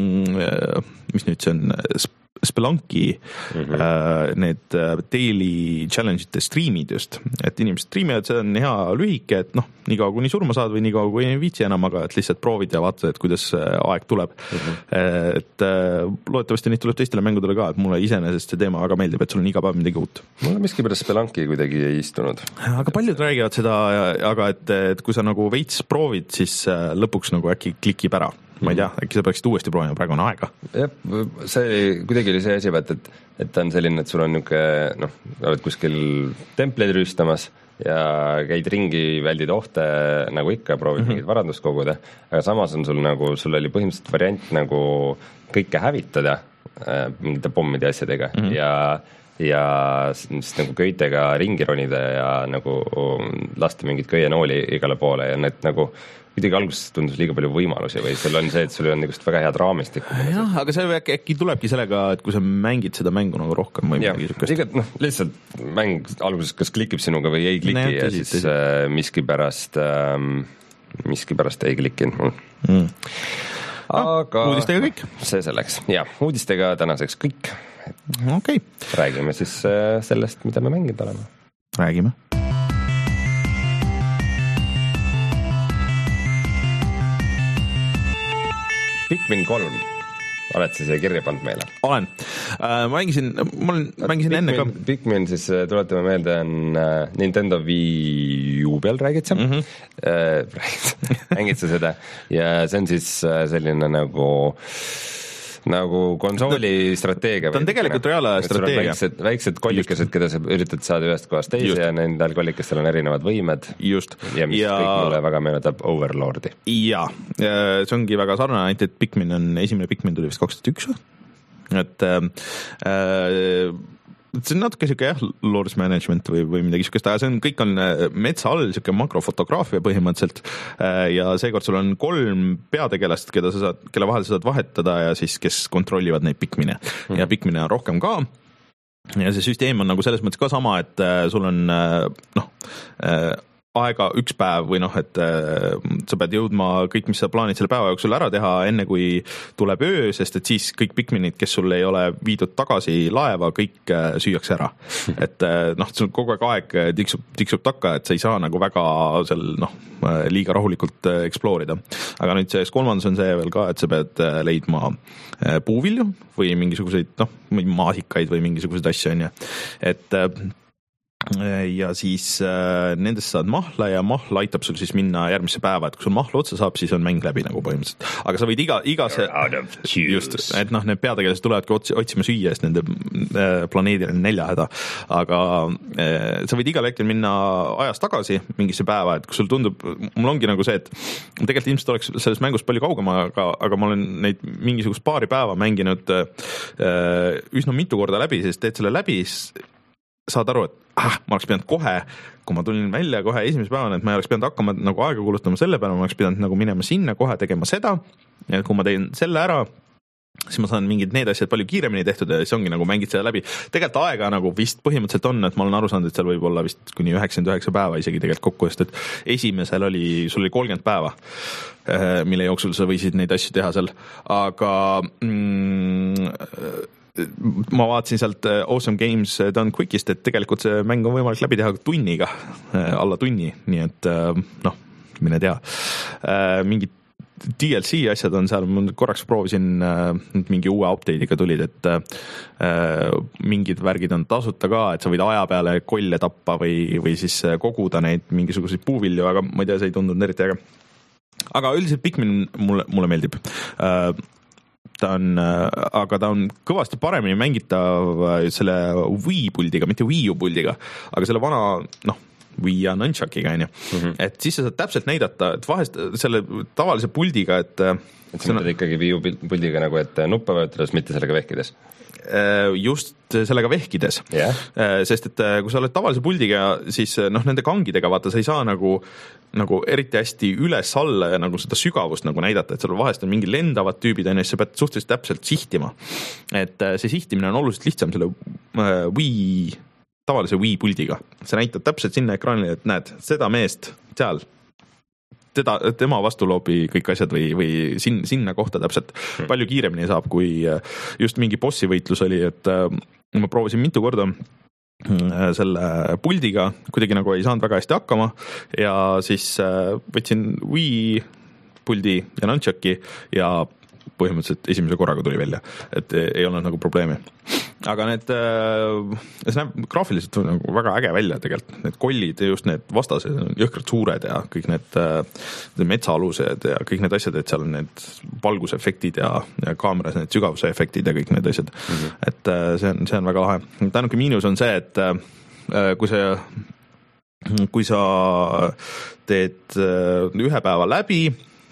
mis nüüd see on, Spelunki mm-hmm. äh, need daily challenge'ite streamid just, et inimesed streamivad, see on hea lühike, et noh, nii kaua kuni surma saad või nii kaua kui ei viitsi enam, aga et lihtsalt proovid ja vaatad, et kuidas aeg tuleb mm-hmm. et äh, loodetavasti neid tuleb teistele mängudele ka, et mulle iseenesest see teema väga meeldib, et sul on iga päev midagi uut. Mulle miskipärast Spelunki kuidagi ei istunud. Aga paljud räägivad seda, aga et, et kui sa nagu veits proovid, siis lõpuks nagu äkki klikib ära. Ma ei tea, äkki sa peaksid uuesti proovima, praegu on aega. Jah, see kuidagi oli see asi, et, et, et ta on selline, et sul on niuke, noh, oled kuskil templeid rüüstamas ja käid ringi, väldid ohte nagu ikka, proovid mm-hmm. mingit varandust koguda, aga samas on sul nagu, sul oli põhimõtteliselt variant nagu kõike hävitada äh, mingite pommide asjadega mm-hmm. ja ja siis nagu köitega ringi ronida ja nagu lasta mingit köienooli igale poole ja need nagu kuidagi alguses tundus liiga palju võimalusi või sul on see, et sul on niisugust väga head raamistikku. Jah, aga see äkki, äkki tulebki sellega, et kui sa mängid seda mängu nagu rohkem või midagi niisugust. Igat, noh, lihtsalt mäng alguses kas klikib sinuga või ei kliki ne, ja tõsi, siis äh, miski pärast ähm, miski pärast ei klikinud mul. Mm. Aga no, uudistega kõik. See selleks. Ja, uudistega tänaseks kõik. Okay. Räägime siis äh, sellest, mida me mänginud oleme. Räägime. Pikmin kolm, oled sa siia kirja pannud meile? Olen. Äh, ma mängisin, ma olen, mängisin Pikmin, enne ka. Pikmin siis tuletame meelde on äh, Nintendo Wii U peal räägid sa? Mm-hmm. Äh, mängid sa seda ja see on siis selline nagu nagu konsooli strateegia. Ta on tegelikult reaalaja strateegia. Väiksed, väiksed kollikesed, keda sa üritad saada ühest kohast teise Just. Ja nendel kollikestel on erinevad võimed. Just. Ja mis ja... kõik mulle väga meenutab Overlordi. Ja, see ongi väga sarnane, ainult et Pikmin on, esimene Pikmin tuli vist kaks tuhat üks. Et äh, see on natuke siuke jah, lords management või, või midagi siukest, aga see on, kõik on metsa all siuke makrofotograafia põhimõtteliselt ja seekord sul on kolm peategelast, keda sa saad, kelle vahel sa saad vahetada ja siis, kes kontrollivad neid Pikmine mm. ja Pikmine on rohkem ka ja see süsteem on nagu selles mõttes ka sama, et sul on noh aega üks päev või noh, et äh, sa pead jõudma kõik, mis sa plaanid selle päeva jooksul ära teha, enne kui tuleb öö, sest et siis kõik Pikminid, kes sul ei ole viidud tagasi laeva, kõik äh, süüakse ära. Et äh, noh, sul kogu aeg aeg tiksub, tiksub takka, et sa ei saa nagu väga seal noh, liiga rahulikult äh, eksploorida. Aga nüüd selles kolmandas on see veel ka, et sa pead äh, leidma äh, puuvilju või mingisuguseid noh, maasikaid või mingisuguseid asju on ju. Et äh, ja siis äh, nendest saad mahla ja mahla aitab sul siis minna järgmisse päeva, et kui sul mahla otsa saab, siis on mäng läbi nagu põhimõtteliselt. Aga sa võid iga, iga see, just, et noh, need peategelased tulevadki otsi, otsima süüa, sest nende äh, planeedil on neljahäda. Aga äh, sa võid igal hetkel minna ajas tagasi mingisse päeva, et kui sul tundub, mul ongi nagu see, et tegelikult ilmselt oleks selles mängus palju kaugema, aga, aga ma olen neid mingisugust paari päeva mänginud äh, üsna mitu korda läbi, sest teed selle läbi, saad aru, et ah, ma oleks pidanud kohe, kui ma tulin välja kohe esimese päevana, et ma ei oleks pidanud hakkama nagu aega kulutama selle peale, ma oleks pidanud nagu minema sinna kohe tegema seda, ja kui ma teen selle ära, siis ma saan mingid need asjad palju kiiremini tehtud ja siis ongi nagu mängid selle läbi. Tegelikult aega nagu vist põhimõtteliselt on, et ma olen aru saanud, et seal võib olla vist kuni üheksakümmend üheksa päeva isegi tegelikult kokku, sest et esimesel oli, sul oli kolmkümmend päeva, mille jooksul sa võisid neid asju teha seal, aga mm, ma vaatasin sealt Awesome Games Done Quickist, et tegelikult see mäng on võimalik läbi teha tunniga, alla tunni, nii et noh, mine tea. Mingid D L C asjad on seal, ma korraks proovisin, mingi uue update'iga tulid, et mingid värgid on tasuta ka, et sa võid aja peale kolle tappa või, või siis koguda neid mingisuguseid puuvilju, aga ma ei tea, see ei tundunud eriti äge. Aga üldiselt Pikmin mulle, mulle meeldib. Ta on, aga ta on kõvasti paremini mängitav selle Wii puldiga, mitte Wii U puldiga, aga selle vana, noh, Wii ja Nunchuckiga, on ju. Mm-hmm. Et siis sa saad täpselt näidata, et vahest selle tavalise puldiga, et et sa mõtled ikkagi Wii U puldiga nagu, et nuppa vajutades, mitte sellega vehkides? Just sellega vehkides. Yeah. Sest et kui sa oled tavalise puldiga, siis noh, nende kangidega vaata, sa ei saa nagu, nagu eriti hästi üles alla ja nagu seda sügavust nagu näidata, et seal vahest on mingi lendavad tüübid, ja sa pead suhteliselt täpselt sihtima. Et see sihtimine on oluliselt lihtsam selle Wii, tavalise Wii puldiga. See näitab täpselt sinna ekraanile, et näed, seda meest seal, teda, tema vastu loobi kõik asjad või, või sin, sinna kohta täpselt palju kiiremini saab, kui just mingi bossi võitlus oli, et ma proovisin mitu korda selle puldiga, kuidagi nagu ei saanud väga hästi hakkama ja siis võtsin Wii puldi ja Nunchucki ja põhimõtteliselt esimese korraga tuli välja, et ei olnud nagu probleemi. Aga need, see näeb graafiliselt nagu väga äge välja tegelikult, need kollid ja just need vastased on jõhkrad suured ja kõik need, need metsaalused ja kõik need asjad, et seal on need valgusefektid ja, ja kaameras need sügavuse efektid ja kõik need asjad. Mm-hmm. Et see on, see on väga lahe. Tänuke miinus on see, et kui sa, kui sa teed ühe päeva läbi,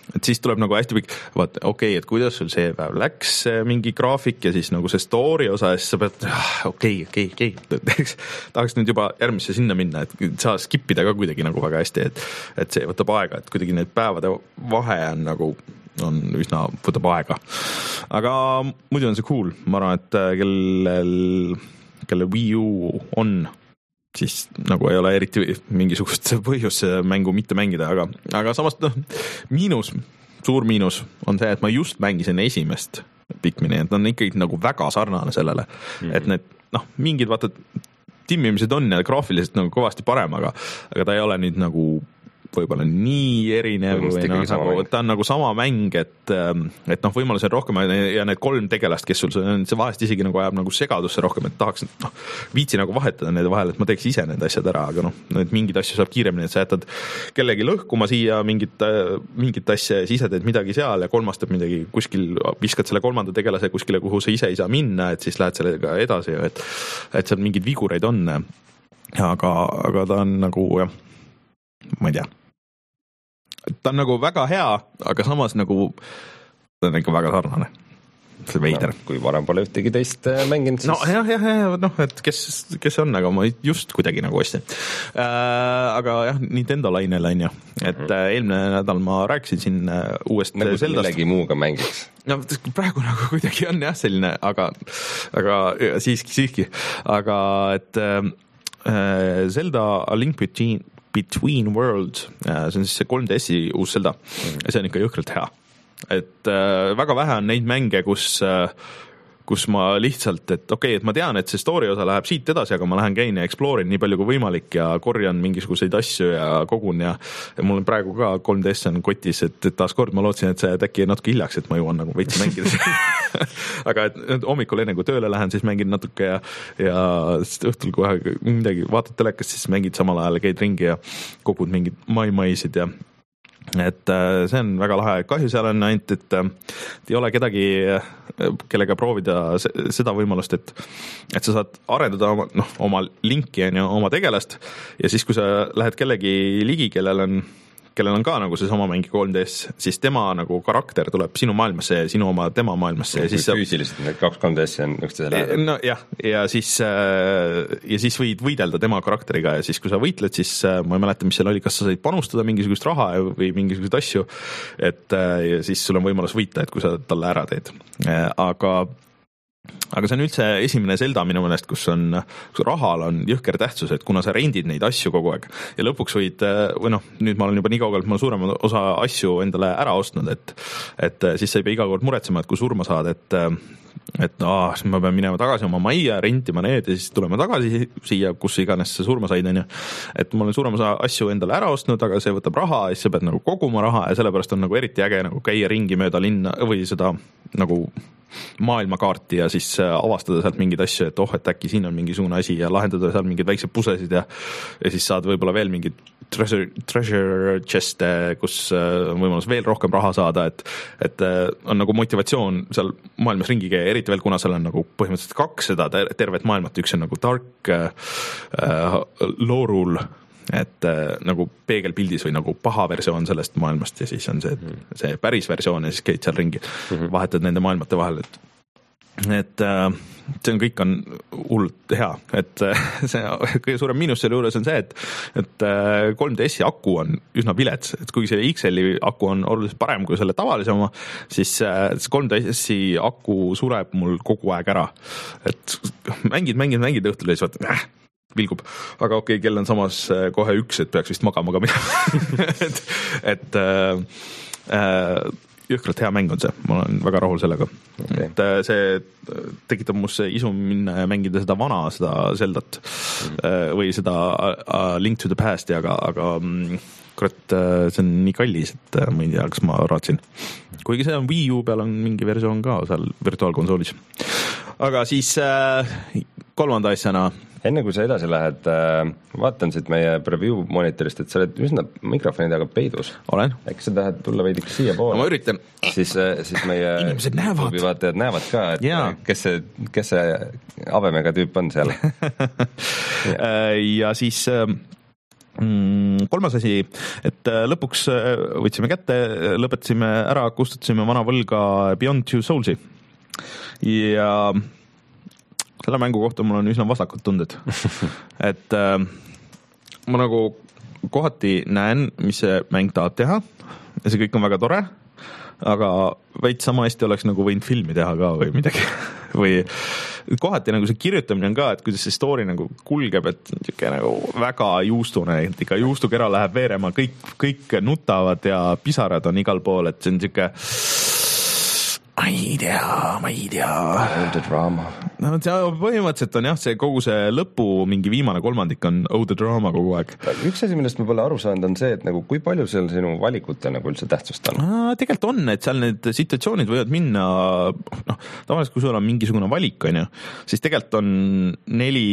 et siis tuleb nagu hästi pikk, vaata, okei okay,, et kuidas sul see päev läks, mingi graafik ja siis nagu see story osa ja siis sa pead, okei, okei, okei, tahaks nüüd juba järgmisse sinna minna, et saa skipida ka kuidagi nagu väga hästi, et, et see võtab aega, et kuidagi need päevade vahe on nagu, on üsna, võtab aega. Aga muidu on see cool, ma arvan, et kellel, kellel Wii U on, siis nagu ei ole eriti mingisugust põhjust mängu mitte mängida, aga, aga samas noh, miinus, suur miinus on see, et ma just mängisin esimest Pikmini, et on ikkagi nagu väga sarnane sellele, mm-hmm. et need noh, mingid vaata timmimised on ja graafiliselt nagu kõvasti parem, aga, aga ta ei ole nüüd nagu võib-olla nii erinev või noh, nagu, ta on nagu sama mäng, et, et noh, võimalusi on rohkem ja need kolm tegelast, kes sul on, see vahest isegi nagu ajab nagu segadusse rohkem, et tahaks noh, viitsi nagu vahetada need vahel, et ma teeks ise need asjad ära, aga noh, need mingid asju saab kiiremini, et sa jätad kellegi lõhkuma siia mingit, mingit asja ja siis ise teed midagi seal ja kolmas teeb midagi kuskil, viskad selle kolmanda tegelase kuskile, kuhu sa ise ei saa minna, et siis lähed sellega edasi, et, et seal mingid vigureid on, aga, aga ta on nagu jah, ma ei tea, ta on nagu väga hea, aga samas nagu ta on ikka väga sarnane, see veider no,. Kui varem pole ühtegi teist mänginud, siis... No jah, jah, jah, noh, et kes, kes on, aga ma just kuidagi nagu ostsin. Äh, aga jah, Nintendo lainel on ju, et mm-hmm. eelmine nädal ma rääkisin siin uuest nagu Zeldast. Millegi muuga mängiks. No praegu nagu kuidagi on jah selline, aga, aga siiski, siiski, aga et äh, Zelda A Link Between Between Worlds, see on siis see kolm D S-i uus Zelda, see on ikka jõhkralt hea. Et äh, väga vähe on neid mänge, kus, äh, kus ma lihtsalt, et okei okay,, et ma tean, et see story osa läheb siit edasi, aga ma lähen käin ja explore'in nii palju kui võimalik ja korjan mingisuguseid asju ja kogun ja, ja mul on praegu ka kolm D S on kotis, et, et taas kord ma lootsin, et see äkki natuke hiljaks, et ma jõuan nagu veitsi mängida. aga et hommikul enne kui tööle lähen, siis mängin natuke ja, ja õhtul kohe midagi vaatad telekast, siis mängid samal ajal, käid ringi ja kogud mingid mai-maisid ja et see on väga lahe, kahju seal on ainult, et ei ole kedagi, kellega proovida seda võimalust, et, et sa saad arendada oma, noh, oma linki, oma tegelast ja siis, kui sa lähed kellegi ligi, kellel on kellel on ka nagu see sama mängi kolm D S, siis tema nagu karakter tuleb sinu maailmasse ja sinu oma tema maailmasse. Ja siis füüsiliselt need kaks kolm D S on üksteise lähedal. No jah, ja siis, ja siis võid võidelda tema karakteriga ja siis, kui sa võitled, siis ma ei mäleta, mis seal oli, kas sa said panustada mingisugust raha või mingisuguseid asju, et ja siis sul on võimalus võita, et kui sa talle ära teed. Aga aga see on üldse esimene Zelda minu mõnest, kus on, kus rahal on jõhker tähtsus, et kuna sa rendid neid asju kogu aeg ja lõpuks võid, või noh, nüüd ma olen juba nii kaugel, et ma suurema osa asju endale ära ostnud, et, et siis sa ei pea iga kord muretsema, et kui surma saad, et et aa, siis ma pean minema tagasi oma majja, rentima need ja siis tulema tagasi siia, kus iganes sa surma said, on ju. Et ma olen suurema osa asju endale ära ostnud, aga see võtab raha ja siis sa pead nagu koguma raha ja sellepärast on nagu eriti äge nagu käia ringi mööda linna või seda nagu maailmakaarti ja siis avastada sealt mingeid asju, et oh, et äkki siin on mingisugune asi ja lahendada seal mingeid väikseid pusesid ja, ja siis saad võib-olla veel mingid treasure, treasure chest'e, kus on võimalus veel rohkem raha saada, et, et on nagu motivatsioon seal maailmas ringi käia, eriti veel, kuna seal on nagu põhimõtteliselt kaks seda tervet maailmat, üks on nagu dark äh, loorul, et äh, nagu peegelpildis või nagu paha versioon sellest maailmast ja siis on see, see päris versioon ja siis käid seal ringi, vahetad nende maailmate vahel, et et äh, see on, kõik on hullult hea, et äh, see kõige suurem miinus selle juures on see, et, et äh, kolm D S-i aku on üsna vilets, et kui see X L-i aku on oluliselt parem kui selle tavalise oma, siis äh, see kolm D S-i aku sureb mul kogu aeg ära, et mängid, mängid, mängid õhtul ja siis vaat, äh, vilgub, aga okei okay,, kell on samas kohe üks, et peaks vist magama ka minema. et, et äh, äh, jõhkralt hea mäng on see, ma olen väga rahul sellega. Okay. Et äh, see tekitab musse isu minna ja mängida seda vana, seda Zeldat mm. äh, või seda uh, Link to the Past, aga, aga kurat, äh, see on nii kallis, et äh, ma ei tea, kas ma raatsin. Kuigi see on Wii U peal on mingi versioon ka seal virtuaalkonsoolis. Aga siis äh, kolmanda asjana enne kui sa edasi lähed, vaatan siit meie preview monitorist, et sa oled üsna mikrofoni taga peidus. Olen. Äkki sa tahad tulla veidike siia poole? No, ma üritan. Siis, siis meie inimesed näevad. Vaatajad näevad ka, et yeah. kes, see, kes see avemega tüüp on seal. ja. ja siis kolmas asi, et lõpuks võtsime kätte, lõpetasime ära, kustutasime vana võlga Beyond Two Soulsi ja selle mängu kohta mul on üsna vasakud tunded. et äh, ma nagu kohati näen, mis see mäng tahab teha ja see kõik on väga tore, aga veits sama hästi oleks nagu võinud filmi teha ka või midagi või kohati nagu see kirjutamine on ka, et kuidas see story nagu kulgeb, et niisugune nagu väga juustune, et ikka juustukera läheb veerema, kõik, kõik nutavad ja pisarad on igal pool, et see on niisugune ma ei tea, ma ei tea. The drama. No, see põhimõtteliselt on jah, see kogu see lõpu mingi viimane kolmandik on oh the drama kogu aeg. Üks asi, millest ma pole aru saanud, on see, et nagu kui palju seal sinu valikute nagu üldse tähtsust on? Tegelikult on, et seal need situatsioonid võivad minna, noh, tavaliselt kui sul on mingisugune valik, on ju, siis tegelikult on neli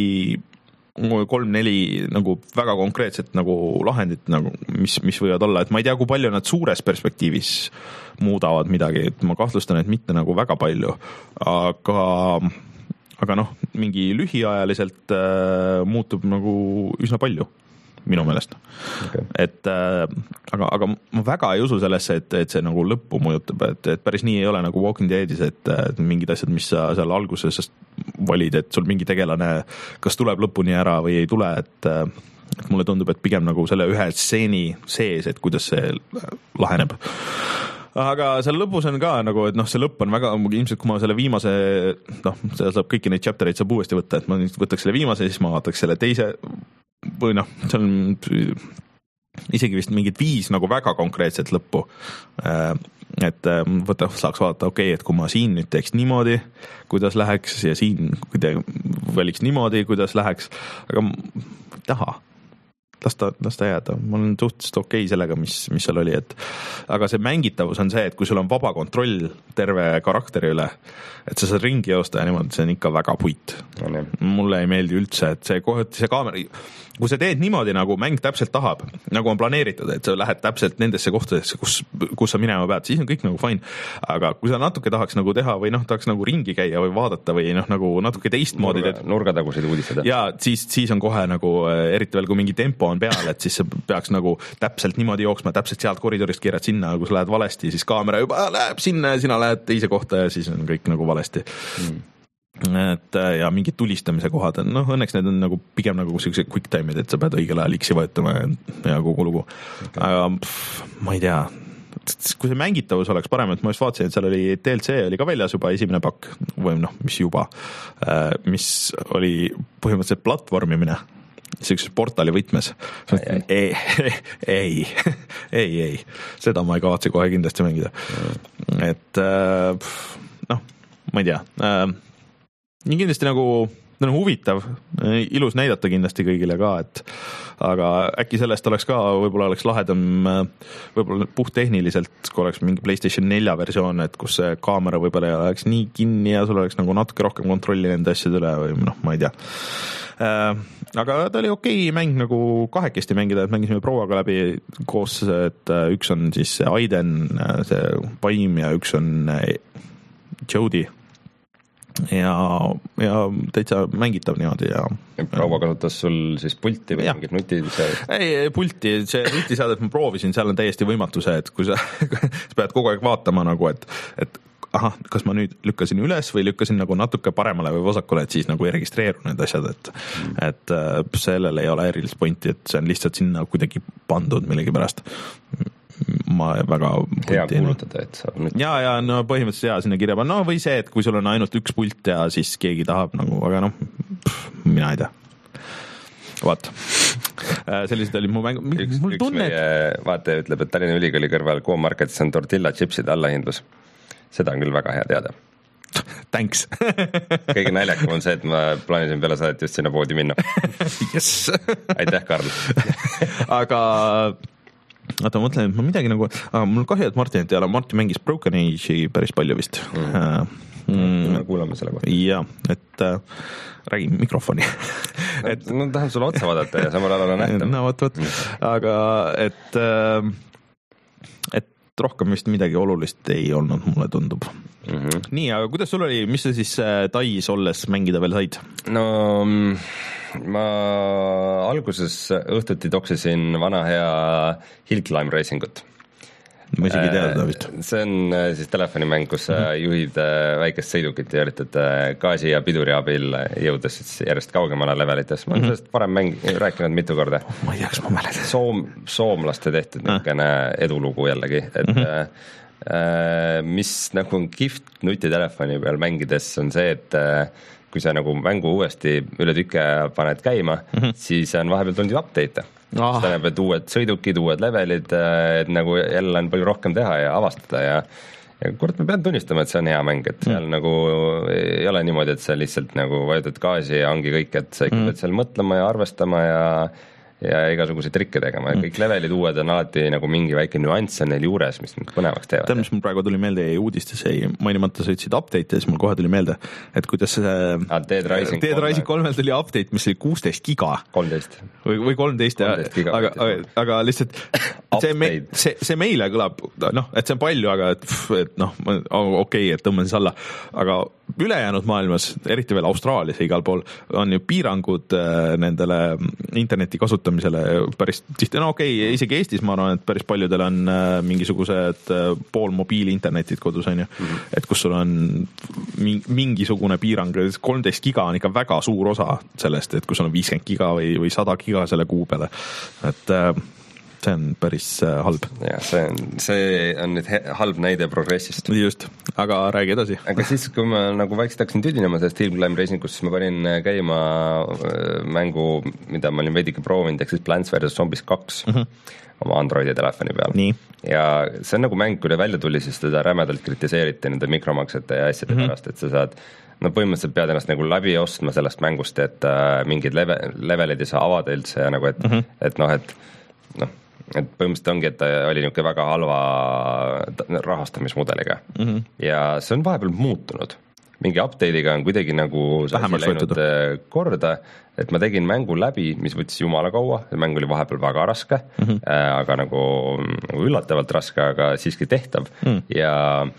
kolm-neli nagu väga konkreetset nagu lahendit, nagu, mis, mis võivad olla, et ma ei tea, kui palju nad suures perspektiivis muudavad midagi, et ma kahtlustan, et mitte nagu väga palju, aga, aga noh, mingi lühiajaliselt äh, muutub nagu üsna palju minu meelest. Okay. Et äh, aga, aga ma väga ei usu sellesse, et, et see nagu lõppu mõjutab, et, et päris nii ei ole nagu Walking Deadis, et, et mingid asjad, mis sa seal alguses valid, et sul mingi tegelane kas tuleb lõpuni ära või ei tule, et, et mulle tundub, et pigem nagu selle ühe stseeni sees, et kuidas see laheneb. Aga seal lõpus on ka nagu, et noh, see lõpp on väga, ilmselt kui ma selle viimase, noh, seal saab kõiki neid chaptereid saab uuesti võtta, et ma võtaks selle viimase, siis ma vaataks selle teise või noh, see on isegi vist mingid viis nagu väga konkreetset lõppu, et võtta, saaks vaadata, okei, okay, et kui ma siin nüüd teeks niimoodi, kuidas läheks ja siin valiks niimoodi, kuidas läheks, aga taha las ta, las ta jääda, mul on suhteliselt okei okay sellega, mis, mis seal oli, et aga see mängitavus on see, et kui sul on vaba kontroll terve karakteri üle, et sa saad ringi joosta ja niimoodi, see on ikka väga puit. No, mulle ei meeldi üldse, et see kohe, see kaamera, kui sa teed niimoodi, nagu mäng täpselt tahab, nagu on planeeritud, et sa lähed täpselt nendesse kohtadesse, kus, kus sa minema pead, siis on kõik nagu fine, aga kui sa natuke tahaks nagu teha või noh, tahaks nagu ringi käia või vaadata või noh, nagu natuke teistmoodi nurga, nurgataguseid uudistada. Ja siis, siis on kohe nagu, eriti veel kui mingi tempo on peal, et siis sa peaks nagu täpselt niimoodi jooksma, täpselt sealt koridorist keerad sinna, kui sa lähed valesti, siis kaamera juba läheb sinna ja sina lähed teise kohta ja siis on kõik nagu valesti. Hmm. Et ja mingid tulistamise kohad, noh õnneks need on nagu pigem nagu sellised quick time'id, et sa pead õigel ajal X-i võetama ja kogu lugu. Okay. Aga pff, ma ei tea, kui see mängitavus oleks parem, et ma just vaatasin, et seal oli D L C oli ka väljas juba esimene pakk või noh, mis juba, mis oli põhimõtteliselt platvormimine sellises portaali võtmes. Ei, ei, ei, ei, ei, seda ma ei kavatse kohe kindlasti mängida. Et noh, ma ei tea, nii kindlasti nagu no, huvitav, ilus näidata kindlasti kõigile ka, et aga äkki sellest oleks ka, võib-olla oleks lahedam võib-olla puhttehniliselt, kui oleks mingi PlayStation nelja versioon, et kus see kaamera võib-olla ei oleks nii kinni ja sul oleks nagu natuke rohkem kontrolli nende asjade üle või noh, ma ei tea. Aga ta oli okei mäng nagu kahekesti mängida, et mängisime prouaga läbi koos, et üks on siis Aiden, see Paim ja üks on Jody ja, ja täitsa mängitav niimoodi ja proua kasutas sul siis pulti või mingid nutiseadet? Ei, pulti, see nutiseadet ma proovisin, seal on täiesti võimatuse, et kui sa, sa pead kogu aeg vaatama nagu, et, et ahah, kas ma nüüd lükkasin üles või lükkasin nagu natuke paremale või vasakule, et siis nagu ei registreeru need asjad, et, mm. et sellel ei ole erilist pointi, et see on lihtsalt sinna kuidagi pandud millegi pärast. Ma väga hea kuulutada, et saab nüüd. Ja, ja no põhimõtteliselt hea sinna kirja panna, no või see, et kui sul on ainult üks pult ja siis keegi tahab nagu, aga noh, mina ei tea. Vaat. Sellised olid mu mäng. Üks, üks tunne, meie vaataja ütleb, et Tallinna Ülikooli kõrval Coop Marketis on tortilla chipside allahindlus. Seda on küll väga hea teada. Thanks. Kõige naljakam on see, et ma plaanisin peale saadet just sinna poodi minna. Yes. Aitäh, Karl. Aga oota, ma mõtlen, et ma midagi nagu, aga mul kahju, et Martin ei tea, Martin mängis Broken Age'i päris palju vist. Mm. Mm. Kuulame selle kohta. Ja, et äh, räägi mikrofoni. et, no tahan sulle otsa vaadata ja samal ajal on nähtav. No võt, võt. Aga et, äh, et rohkem vist midagi olulist ei olnud, mulle tundub. Mm-hmm. Nii, aga kuidas sul oli, mis sa siis äh, Tais olles mängida veel said? No ma alguses õhtuti toksisin vana hea Hill Climb Racingut. Ma isegi ei tea seda vist. See on siis telefonimäng, kus mm-hmm. juhid väikest sõidukit ja üritad gaasi ja piduri abil jõuda siis järjest kaugemale levelites. Ma olen sellest varem mäng, rääkinud mitu korda. Oh, ma ei tea, kas ma mäletan. Soom, soomlaste tehtud ah. niisugune edulugu jällegi, et mm-hmm. äh, mis nagu on kihvt nutitelefoni peal mängides on see, et äh, kui sa nagu mängu uuesti üle tükke paned käima, mm-hmm. siis on vahepeal tulnud ju update'e. Ah. See näeb, et uued sõidukid, uued levelid, et nagu jälle on palju rohkem teha ja avastada ja, ja kurat, ma pean tunnistama, et see on hea mäng, et seal mm. nagu ei ole niimoodi, et sa lihtsalt nagu vajutad gaasi ja ongi kõik, et sa ikka mm. pead seal mõtlema ja arvestama ja ja igasuguseid trikke tegema ja kõik levelid uued on alati nagu mingi väike nüanss on neil juures, mis nüüd põnevaks teevad. Tead, mis mul praegu tuli meelde ja uudistes ei mainimata sõitsid update ja siis mul kohe tuli meelde, et kuidas ah, Dead Rising, Dead Rising kolmel tuli update, mis oli kuusteist giga. kolmteist. Või, või kolmteist, kolmteist aga, aga, aga lihtsalt see, me, see, see meile kõlab, noh, et see on palju, aga et, et noh, okei, okay, et tõmban siis alla, aga ülejäänud maailmas, eriti veel Austraalias ja igal pool, on ju piirangud nendele interneti kasutamisele päris tihti, no okei okay,, isegi Eestis ma arvan, et päris paljudel on mingisugused pool mobiilinternetid kodus, on ju, mm-hmm. et kus sul on mingisugune piirang, kolmteist giga on ikka väga suur osa sellest, et kui sul on viiskümmend giga või, või sada giga selle kuu peale, et see on päris halb. Ja, see on, see on nüüd halb näide progressist. Just, aga räägi edasi. Aga siis, kui ma nagu vaikselt hakkasin tüdinema sellest Hill Climb Racingust, siis ma panin käima mängu, mida ma olin veidike proovinud, ehk siis Plants versus. Zombies kaks mm-hmm. oma Androidi telefoni peal. Nii. Ja see on nagu mäng, kui välja tuli, siis teda rämedalt kritiseeriti nende mikromaksete ja asjade mm-hmm. pärast, et sa saad no põhimõtteliselt pead ennast nagu läbi ostma sellest mängust, et äh, mingid leve, levelid ei saa avada üldse ja nagu, et mm-hmm. et noh, et noh, et põhimõtteliselt ongi, et ta oli niisugune väga halva rahastamismudeliga mm-hmm. ja see on vahepeal muutunud. Mingi update'iga on kuidagi nagu läinud korda, et ma tegin mängu läbi, mis võttis jumala kaua, mäng oli vahepeal väga raske mm-hmm. äh, aga nagu, nagu üllatavalt raske, aga siiski tehtav mm. ja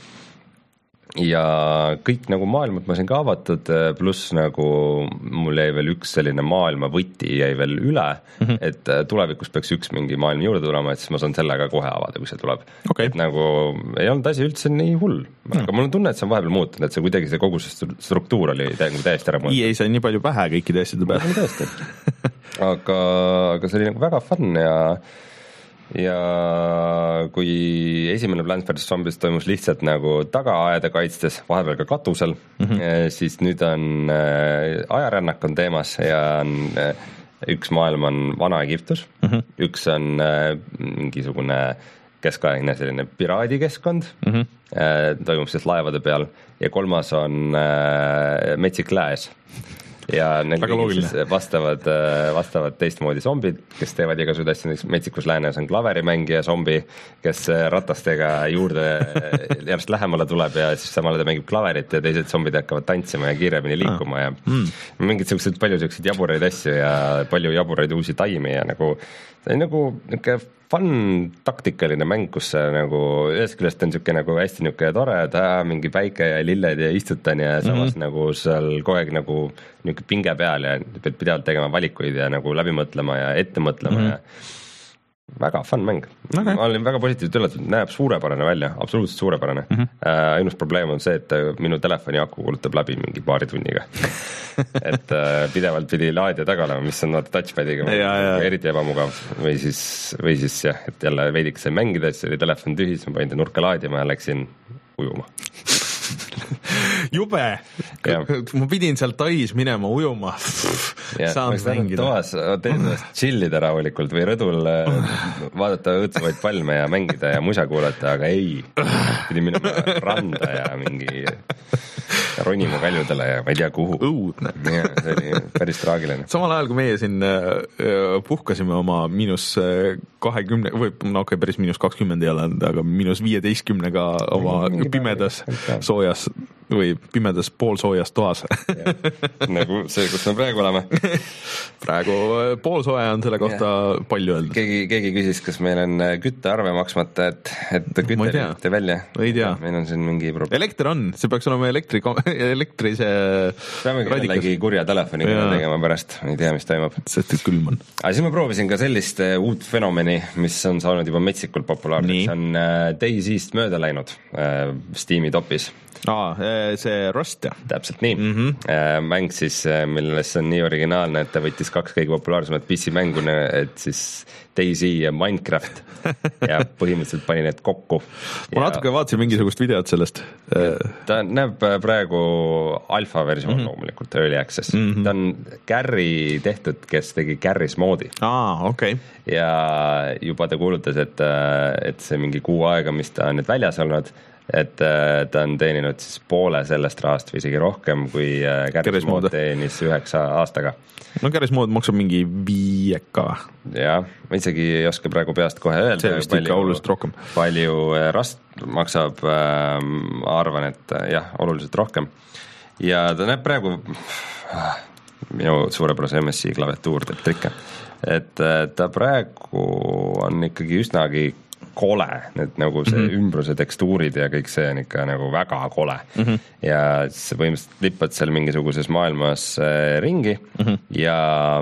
ja kõik nagu maailmad ma siin ka avatud, pluss nagu mul jäi veel üks selline maailma võti jäi veel üle mm-hmm. et tulevikus peaks üks mingi maailm juurde tulema, et siis ma saan sellega kohe avada, kui see tuleb okay. et nagu ei olnud asi üldse nii hull mm. aga mul on tunne, et see on vahepeal muutunud, et see kuidagi see kogu see struktuur oli täiesti ära muutunud. I ei sai nii palju pähe kõikide asjade peale. aga, aga see oli nagu väga fun ja ja kui esimene Plants versus. Zombies toimus lihtsalt nagu tagaaeda kaitstes, vahepeal ka katusel mm-hmm. siis nüüd on ajarännak on teemas ja on, üks maailm on vana Egiptus mm-hmm. üks on mingisugune keskaegne selline piraadikeskkond mm-hmm. toimub siis laevade peal ja kolmas on metsik lääs ja neil vastavad, vastavad teistmoodi zombid, kes teevad igasuguseid asju, metsikus läänes on klaverimängija zombi, kes ratastega juurde järjest lähemale tuleb ja siis samal ajal mängib klaverit ja teised zombid hakkavad tantsima ja kiiremini liikuma ja mm. mingid sellised palju selliseid jaburaid asju ja palju jaburaid uusi taimi ja nagu see on nagu niisugune fun taktikaline mäng, kus see nagu ühest küljest on niisugune nagu hästi niisugune tore, et äh, mingi päike ja lilled ja istutan ja samas mm-hmm. nagu seal kogu aeg nagu niisugune pinge peal ja pead pidevalt tegema valikuid ja nagu läbi mõtlema ja ette mõtlema mm-hmm. ja väga fun mäng okay.. ma olin väga positiivselt üllatatud, näeb suurepärane välja, absoluutselt suurepärane mm-hmm. äh, ainus probleem on see, et minu telefoni aku kulutab läbi mingi paari tunniga et äh, pidevalt pidi laadija taga olema, mis on vaata touchpadiga ja, ja. eriti ebamugav või siis, või siis jah, et jälle veidike sai mängida, siis oli telefon tühi, siis ma panin ta nurka laadima ja läksin ujuma jube, ma pidin seal Tais minema ujuma, saan mängida. Toas teed ennast chillida rahulikult või rõdul vaadata õõtsuvaid palme ja mängida ja musa kuulata, aga ei, pidi minema randa ja mingi ronima kaljudele ja ma ei tea kuhu. Õudne. Ja, see oli päris traagiline. Samal ajal, kui meie siin puhkasime oma miinus kahekümne, või no okei, päris miinus kakskümmend ei ole, aga miinus viieteistkümnega oma pimedas soojas või pimedas poolsoojas toas. Nagu see, kus me praegu oleme. Praegu poolsooja on selle kohta ja. Palju öeldud. Keegi, keegi küsis, kas meil on küttearve maksmata, et, et kütte lühte välja. Ei tea. Meil on siin mingi probleem. Elekter on, see peaks olema elektri, elektri see peamegi jällegi kurja telefoni tegema pärast, ei tea, mis toimub. Sest et külm on. Aga siis ma proovisin ka sellist uut fenomeni, mis on saanud juba metsikult populaarne. See on DayZ'st mööda läinud Steam'i topis. Aa, see Rust, jah. Täpselt nii. Mm-hmm. Mäng siis, milles on nii originaalne, et ta võttis kaks kõige populaarsemat P C mängu, et siis DayZ ja Minecraft ja põhimõtteliselt pani need kokku. Ma ja... natuke vaatasin mingisugust videot sellest. Ta näeb praegu alfa versioon mm-hmm. loomulikult, early access. Mm-hmm. Ta on Carry tehtud, kes tegi Carry's moodi. Aa, okei. Okay. Ja juba ta kuulutas, et, et see mingi kuu aega, mis ta on nüüd väljas olnud, et ta on teeninud siis poole sellest rahast või isegi rohkem, kui Carry's mood teenis üheksa aastaga. No Carry's mood maksab mingi viieka. Jah, ma isegi ei oska praegu peast kohe öelda. See vist ikka oluliselt rohkem. Palju Rust maksab, äh, arvan, et jah, oluliselt rohkem. Ja ta näeb praegu, minu suurepärase M S I klaviatuur teeb trikke, et ta praegu on ikkagi üsnagi kole, et nagu see mm-hmm. ümbruse tekstuurid ja kõik see on ikka nagu väga kole. Mm-hmm. Ja siis põhimõtteliselt lippad seal mingisuguses maailmas äh, ringi mm-hmm. ja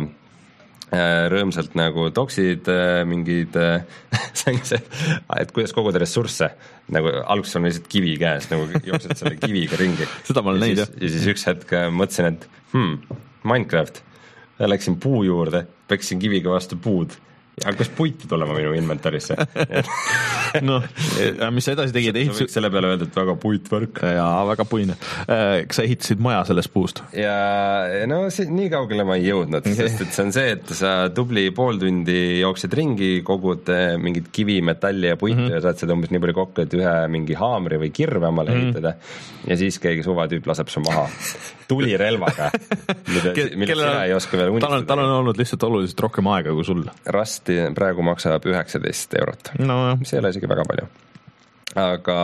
äh, rõõmsalt nagu toksid äh, mingid äh, see, et kuidas koguda ressursse, nagu alguses on lihtsalt kivi käes, nagu jooksed selle kiviga ringi. Seda ma olen näinud, jah. Ja siis üks hetk mõtlesin, et hmm, Minecraft, läksin puu juurde, peksin kiviga vastu puud ja hakkas puitu tulema minu inventarisse. No, mis sa edasi tegid? Ehitsu... Selle peale öelda, et väga puitvärk. Jaa, väga puine. Kas sa ehitasid maja sellest puust? Ja no see, nii kaugele ma ei jõudnud, sest et see on see, et sa tubli pool tundi jooksed ringi, kogud mingit kivi, metalli ja puitu mm-hmm. ja saad seda umbes nii palju kokku, et ühe mingi haamri või kirve omale mm-hmm. ehitada ja siis keegi suvatüüp laseb su maha tulirelvaga, mida, mida Kelle... sina ei oska veel unistada. Tal on olnud lihtsalt oluliselt rohkem aega kui sul. Rust praegu maksab üheksateist eurot, no, mis ei ole isegi väga palju. Aga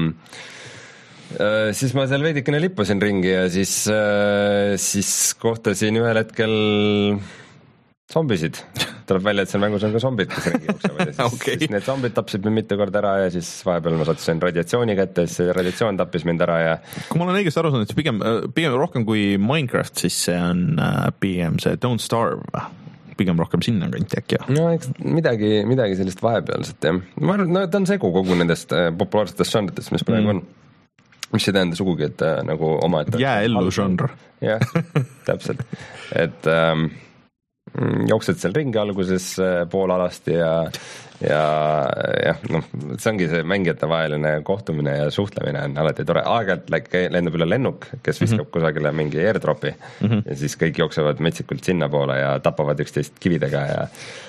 äh, siis ma seal veidikene lippasin ringi ja siis, äh, siis kohtasin ühel hetkel zombisid. Tuleb välja, et seal mängus on ka zombid, kes ringi jooksevad ja siis, okay. siis need zombid tapsid mind mitu kord ära ja siis vahepeal ma sattusin radiatsiooni kätte, siis see radiatsioon tappis mind ära ja kui ma olen õigesti aru saanud, et pigem, pigem rohkem kui Minecraft, siis see on pigem see Don't Starve, pigem rohkem sinna kanti äkki. No eks midagi, midagi sellist vahepealset, jah. Ma arvan, no ta on segu kogu nendest populaarsetest žanritest, mis praegu on. Mis ei tähenda sugugi, et nagu oma et jääellu žanr. Jah, täpselt. Et ähm, jooksed seal ringi alguses pool alasti ja ja jah, noh, see ongi see mängijate vaheline kohtumine ja suhtlemine on alati tore. Aeg-ajalt lendab üle lennuk, kes viskab mm-hmm. kusagile mingi airdropi mm-hmm. ja siis kõik jooksevad metsikult sinna poole ja tapavad üksteist kividega ja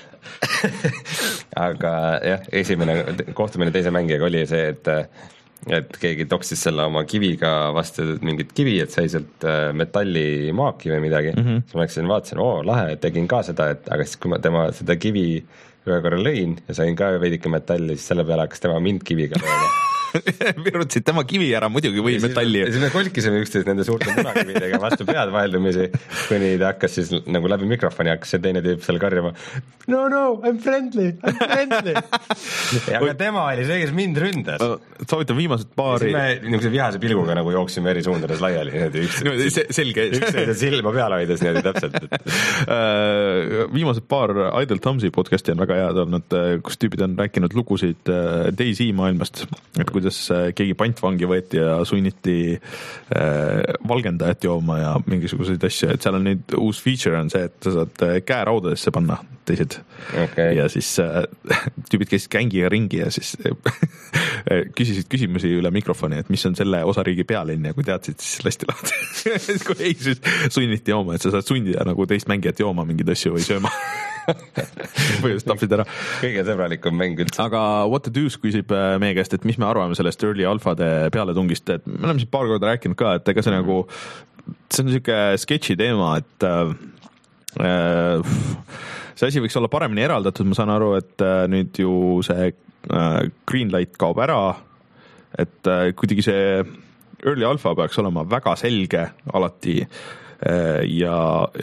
aga jah, esimene kohtumine teise mängijaga oli see, et et keegi toksis selle oma kiviga vastu mingit kivi, et sai sealt metallimaaki või midagi mm-hmm. siis ma läksin vaatasin, oo lahe, tegin ka seda, et aga siis kui ma tema seda kivi ühe korra lõin ja sain ka veidike metalli, siis selle peale hakkas tema mind kiviga lööma. Virutasid tema kivi ära, muidugi või ja metalli. Ja siis me kolkisime üksteist nende suurte munakividega vastu pead vaheldumisi, kuni ta hakkas siis nagu läbi mikrofoni hakkas see teine tüüp seal karjuma no, no, I'm friendly, I'm friendly. ja aga tema oli see, kes mind ründas. Soovitan viimased paari. Ja siis me niisuguse vihase pilguga nagu jooksime eri suundades laiali. Üks, no, see, selge. Üksteise silma peal hoides niimoodi täpselt. Viimased paar Idle Thumbsi podcasti on väga head olnud, kus tüübid on rääkinud lugusid DayZ maailmast, et kui kuidas keegi pantvangi võeti ja sunniti äh, valgendajat jooma ja mingisuguseid asju, et seal on nüüd uus feature on see, et sa saad käe raudadesse panna teised okay. ja siis äh, tüübid käisid gängiga ringi ja siis äh, küsisid küsimusi üle mikrofoni, et mis on selle osariigi pealinn ja kui teadsid, siis lasti lahti. Kui ei, siis sunniti jooma, et sa saad sundida nagu teist mängijat jooma mingeid asju või sööma. Põhjust tapsid ära. Kõige sõbralikum mäng üldse. Aga What the Deuce küsib meie käest, et mis me arvame sellest early alfade pealetungist, et me oleme siin paar korda rääkinud ka, et ega see mm. nagu, see on niisugune sketši teema, et äh, see asi võiks olla paremini eraldatud, ma saan aru, et äh, nüüd ju see äh, green light kaob ära, et äh, kuidagi see early alpha peaks olema väga selge alati ja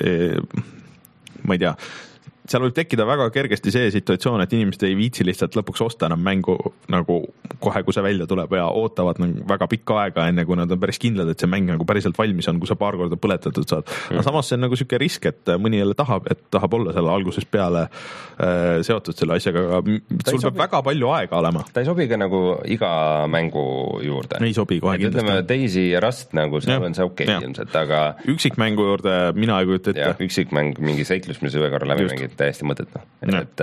ma ei tea, seal võib tekkida väga kergesti see situatsioon, et inimesed ei viitsi lihtsalt lõpuks osta enam mängu nagu kohe, kui see välja tuleb ja ootavad nagu väga pikka aega, enne kui nad on päris kindlad, et see mäng nagu päriselt valmis on, kui sa paar korda põletatud saad. Aga samas see on nagu siuke risk, et mõni jälle tahab, et tahab olla selle algusest peale äh, seotud selle asjaga, aga sul peab sobi... väga palju aega olema. Ta ei sobi ka nagu iga mängu juurde. Ei sobi kohe kindlasti. Ütleme, Daisy ja Rust nagu see on see okei okay, ilmselt, aga üksikmängu juurde mina ei kujuta ette. Üksikmäng, mingi seiklus, mis ühe korra läbi mängid, täiesti mõtet, noh. Et,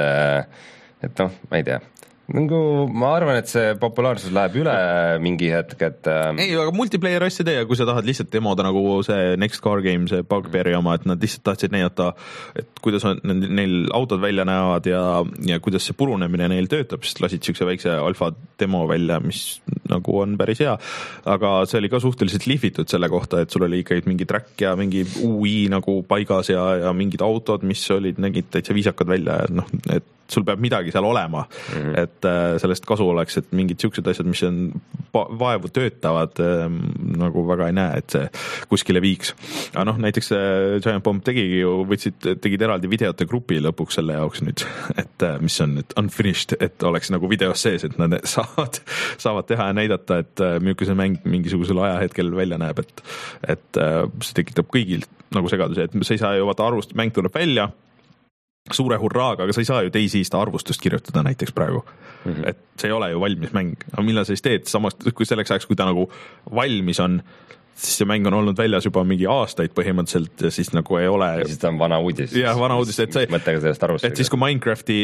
et noh, ma ei tea. Nagu, ma arvan, et see populaarsus läheb üle mingi hetk, et ei, aga multiplayer asja tee, kui sa tahad lihtsalt demoda nagu see Next Car Game, see Bugbeari oma, et nad lihtsalt tahtsid näidata, et kuidas on, neil autod välja näevad ja, ja kuidas see purunemine neil töötab, sest lasid siukse väikse alfa demo välja, mis nagu on päris hea, aga see oli ka suhteliselt lihvitud selle kohta, et sul oli ikkagi mingi track ja mingi U I nagu paigas ja, ja mingid autod, mis olid, nägid täitsa viisakad välja, et noh, et sul peab midagi seal olema, mm-hmm. et äh, sellest kasu oleks, et mingid siuksed asjad, mis on vaevu töötavad, äh, nagu väga ei näe, et see kuskile viiks. Aga noh, näiteks äh, Giant Bomb tegigi ju, võtsid, tegid eraldi videote grupi lõpuks selle jaoks nüüd, et äh, mis on nüüd unfinished, et oleks nagu videos sees, et nad saavad, saavad teha ja näidata, et äh, milline see mäng mingisugusel ajahetkel välja näeb, et, et äh, see tekitab kõigil nagu segaduse, et sa ei saa ju vaata arvust, mäng tuleb välja, suure hurraaga, aga sa ei saa ju teisist arvustust kirjutada näiteks praegu. Mm-hmm. Et see ei ole ju valmis mäng. Aga millal sa siis teed? Samas, kui selleks ajaks, kui ta nagu valmis on, siis see mäng on olnud väljas juba mingi aastaid põhimõtteliselt ja siis nagu ei ole... Ja siis ta on vana uudis. Jah, vana uudis, et, see, et siis kui Minecrafti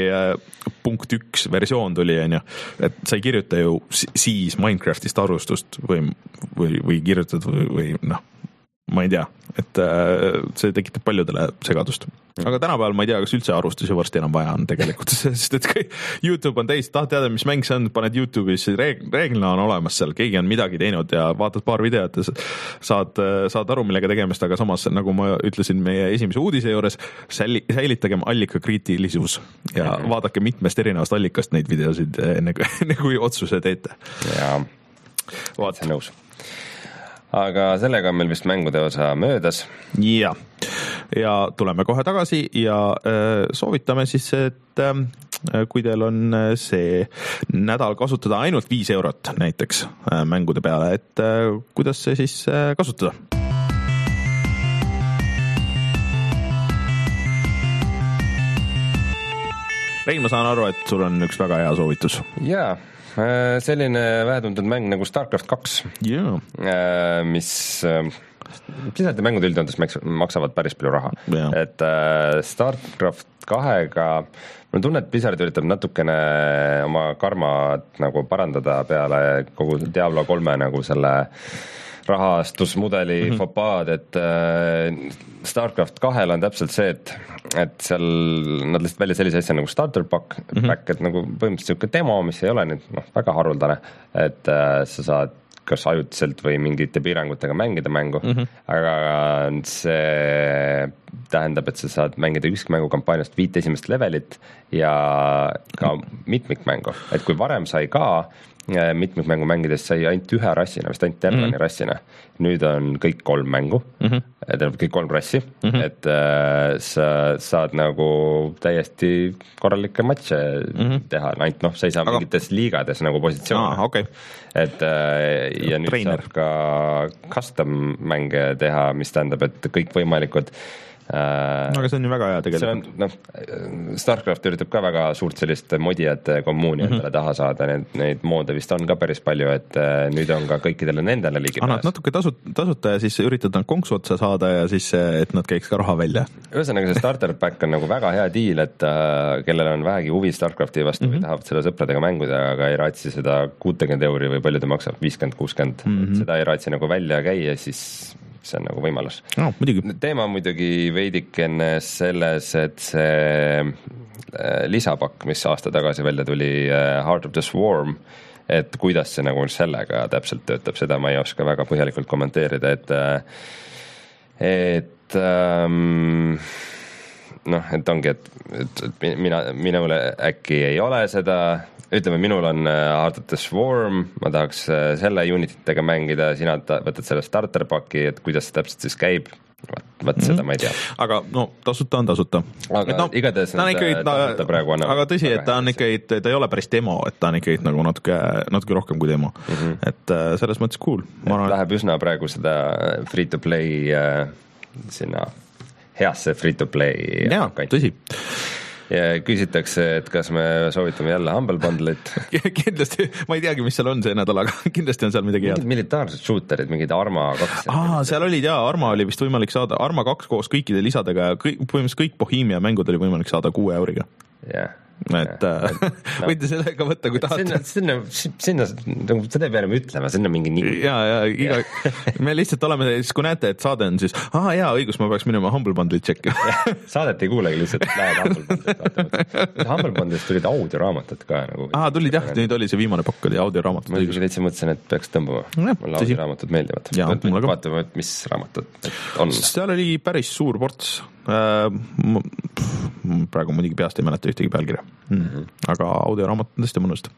punkt üks versioon tuli, on ju, et sa ei kirjuta ju siis Minecraftist arvustust või, või, või kirjutad või, või noh, ma ei tea, et see tekitab paljudele segadust. Aga tänapäeval ma ei tea, kas üldse arvustusi varsti enam vaja on tegelikult, sest et YouTube on täis, tahad teada, mis mäng see on, paned YouTube'is, reeglina on olemas seal, keegi on midagi teinud ja vaatad paar videot ja saad, saad aru, millega tegemist, aga samas, nagu ma ütlesin meie esimese uudise juures, säilitagem allikakriitilisus ja mm-hmm. vaadake mitmest erinevast allikast neid videosid, enne, enne kui otsuse teete. Jaa, vaat see nõus. Aga sellega on meil vist mängude osa möödas. Ja, ja tuleme kohe tagasi ja äh, soovitame siis, et äh, kui teil on see nädal kasutada ainult viis eurot näiteks äh, mängude peale, et äh, kuidas see siis äh, kasutada? Rein, ma saan aru, et sul on üks väga hea soovitus. Jaa. Selline vähetuntud mäng nagu StarCraft kaks, yeah. mis Blizzardi mängud üldjoontes maksavad päris palju raha, yeah. et StarCraft kahega mul tunne, et Blizzard üritab natukene oma karmat nagu parandada peale kogu Diablo kolme nagu selle rahastusmudeli mm-hmm. fopaad, et äh, StarCraft kahel on täpselt see, et, et seal nad lihtsalt välja sellise asja nagu starter pack, mm-hmm. pack, et nagu põhimõtteliselt siuke demo, mis ei ole nüüd noh, väga haruldane, et äh, sa saad kas ajutiselt või mingite piirangutega mängida mängu, mm-hmm. aga see tähendab, et sa saad mängida üksikmängu kampaaniast viit esimest levelit ja ka mitmikmängu, et kui varem sai ka mitmikmängu mängides sai ainult ühe rassina, vist ainult Terrani mm-hmm. rassina. Nüüd on kõik kolm mängu, mm-hmm. tähendab kõik kolm rassi, mm-hmm. et äh, sa saad nagu täiesti korralikke matše mm-hmm. teha, ainult noh, sa ei saa aga... mingites liigades nagu positsioone. Ah, okay. Et äh, ja nüüd Trainer. Saab ka custom mänge teha, mis tähendab, et kõik võimalikud no, aga see on ju väga hea tegelikult. No, StarCraft üritab ka väga suurt sellist modijate kommuuni mm-hmm. endale taha saada, need, neid moode vist on ka päris palju, et nüüd on ka kõikidele nendele ligi pääs. Annad natuke tasut, tasuta ja siis üritad nad konksu otsa saada ja siis, et nad käiks ka raha välja. Ühesõnaga see starter pack on nagu väga hea deal, et uh, kellel on vähegi huvi StarCrafti vastu mm-hmm. või tahab selle sõpradega mänguda, aga ei raatsi seda kuuskümmend euri või palju ta maksab, viiskümmend kuuskümmend mm-hmm. seda ei raatsi nagu välja käia, siis see on nagu võimalus. No, muidugi. Teema muidugi veidikene selles, et see lisapakk, mis aasta tagasi välja tuli, Heart of the Swarm, et kuidas see nagu sellega täpselt töötab, seda ma ei oska väga põhjalikult kommenteerida, et et um, noh, et ongi, et, et, et mina, minule äkki ei ole seda ütleme, minul on Heart of the Swarm, ma tahaks selle unititega mängida, sina ta, võtad selle starter paki, et kuidas see täpselt siis käib, vaat seda ma ei tea. Aga no tasuta on tasuta. Aga no, igatahes ta ikkagi, ta, praegu annab. Aga tõsi, et ta on ikkagi, ta ei ole päris demo, et ta on ikkagi nagu natuke, natuke rohkem kui demo. Mm-hmm. Et selles mõttes cool. Arvan, läheb üsna praegu seda free to play äh, sinna heasse free to play. Jaa, tõsi. Ja küsitakse, et kas me soovitame jälle Humble Bundle'it. Kindlasti, ma ei teagi, mis seal on see nädal, aga kindlasti on seal midagi head. Mingid militaarsed shooterid, mingid Arma kaks. Aa, seal olid jaa, Arma oli vist võimalik saada, Arma kaks koos kõikide lisadega ja kõik, põhimõtteliselt kõik Bohemia mängud oli võimalik saada kuue euriga. Jah. et äh, no. Võite sellega võtta, kui tahate. Sinna, sinna, sinna, seda ei pea enam ütlema, sinna mingi nii. Ja, ja, iga, me lihtsalt oleme, siis kui näete, et saade on siis, aha, jaa, õigus, ma peaks minema Humble Bundle'it tšekki. Saadet ei kuulegi lihtsalt, lähed Humble Bundle'it. Humble Bundle'ist tulid audioraamatud ka. Nagu, aha, tulid jah, nüüd oli see viimane pakk, oli audioraamatud. Ma ikkagi täitsa mõtlesin, et peaks tõmbama. Mulle audioraamatud meeldivad. Ja, vaatame, mis raamatud on. Seal oli päris suur ports. Praegu muidugi peast ei mäleta ühtegi pealkirja. Mm-hmm. Aga audioraamat on tõesti mõnust.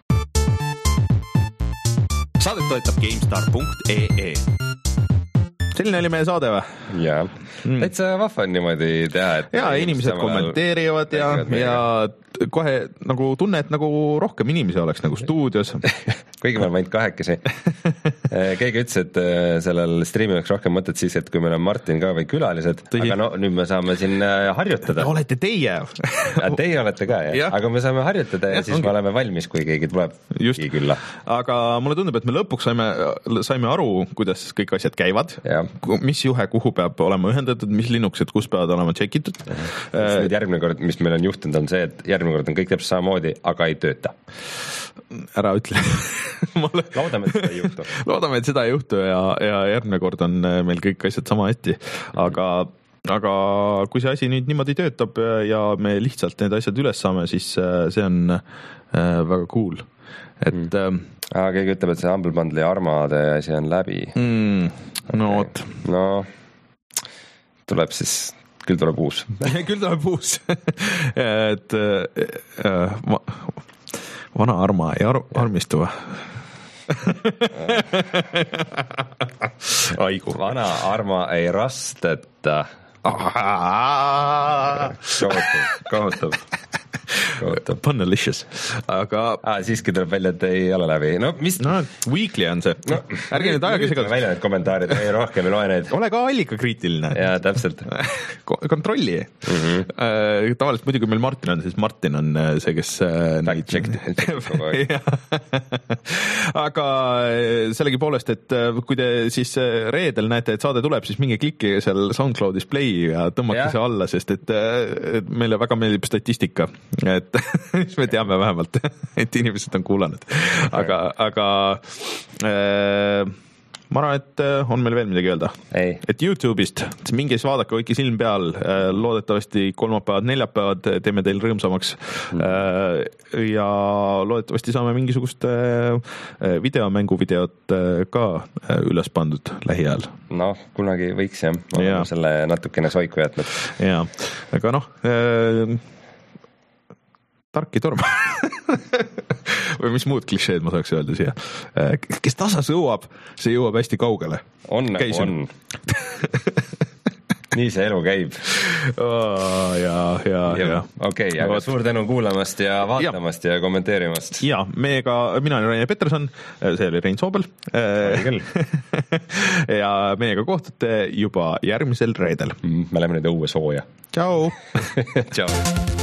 Saadet toetab GameStar punkt ee. Selline oli meie saade või? Jaa, mm. täitsa vahva on niimoodi teha, et jaa, inimesed kommenteerivad ja, ja kohe nagu tunne, et nagu rohkem inimesi oleks nagu stuudios. Kuigi me oleme ainult kahekesi. Keegi ütles, et sellel streami oleks rohkem mõtet siis, et kui meil on Martin ka või külalised, Tõsi. Aga no nüüd me saame siin harjutada. Olete teie. Teie olete ka, jah. Ja. Aga me saame harjutada ja, ja siis ongi. Me oleme valmis, kui keegi tuleb Just. Külla. Aga mulle tundub, et me lõpuks saime, saime aru, kuidas kõik asjad käivad, ja. Mis juhe kuhu peab olema ühendatud, mis linuksed kus peavad olema tšekitud. Nüüd järgmine kord, mis meil on juhtunud, on see, et järgmine kord on kõik täpselt samamoodi, aga ei tööta. Ära ütle. Loodame, et seda ei juhtu. Loodame, et seda ei juhtu ja, ja järgmine kord on meil kõik asjad sama hästi, aga aga kui see asi nüüd niimoodi töötab ja me lihtsalt need asjad üles saame, siis see on väga cool. Et mm. Aga keegi ütleb, et see Humble Bundle'i armade asi on läbi. Mm. No okay. No tuleb siis, küll tuleb uus. Küll tuleb uus. Et äh, vana arma ei ar- armistu. Aigu. Vana arma ei rasteta. Kohutav, kohutav. Punalicious, aga ah, siiski tuleb välja, et ei ole läbi. No, mis... no weekly on see. No, ärge nüüd aega segadust. Välja need kommentaarid, ei rohkem ei loe neid. Ole ka allikakriitiline. Jaa, täpselt. Kontrolli. Mm-hmm. Uh, tavaliselt muidugi meil Martin on, siis Martin on see, kes fact check. Aga sellegi poolest, et kui te siis reedel näete, et saade tuleb, siis minge klikkige seal SoundCloudis play ja tõmmake ja. See alla, sest et meile väga meeldib statistika. Et mis me teame vähemalt, et inimesed on kuulanud. Aga, aga äh, ma arvan, et on meil veel midagi öelda. Ei. Et YouTube'ist, mingi siis vaadake, hoidke silm peal, loodetavasti kolmapäevad, neljapäevad teeme teil rõõmsamaks mm. ja loodetavasti saame mingisugust videomänguvideot ka üles pandud lähiajal. No, kunagi võiks jah, ma olen selle natukene soiku jätnud. Jaa, aga noh äh, tark ei torma. Või mis muud klišeed ma saaks öelda siia. Kes tasas jõuab, see jõuab hästi kaugele. On nagu Käisin. On. Nii see elu käib. Oh, jaa, jaa, jaa. Okei, okay, aga no, suur tänu kuulamast ja vaatamast ja, ja kommenteerimast. Jaa, meiega, mina olen Rainer Peterson, see oli Rein Soobel. Ja meiega kohtute juba järgmisel reedel. Me läheme nüüd õue sooja. Tšau. Tšau.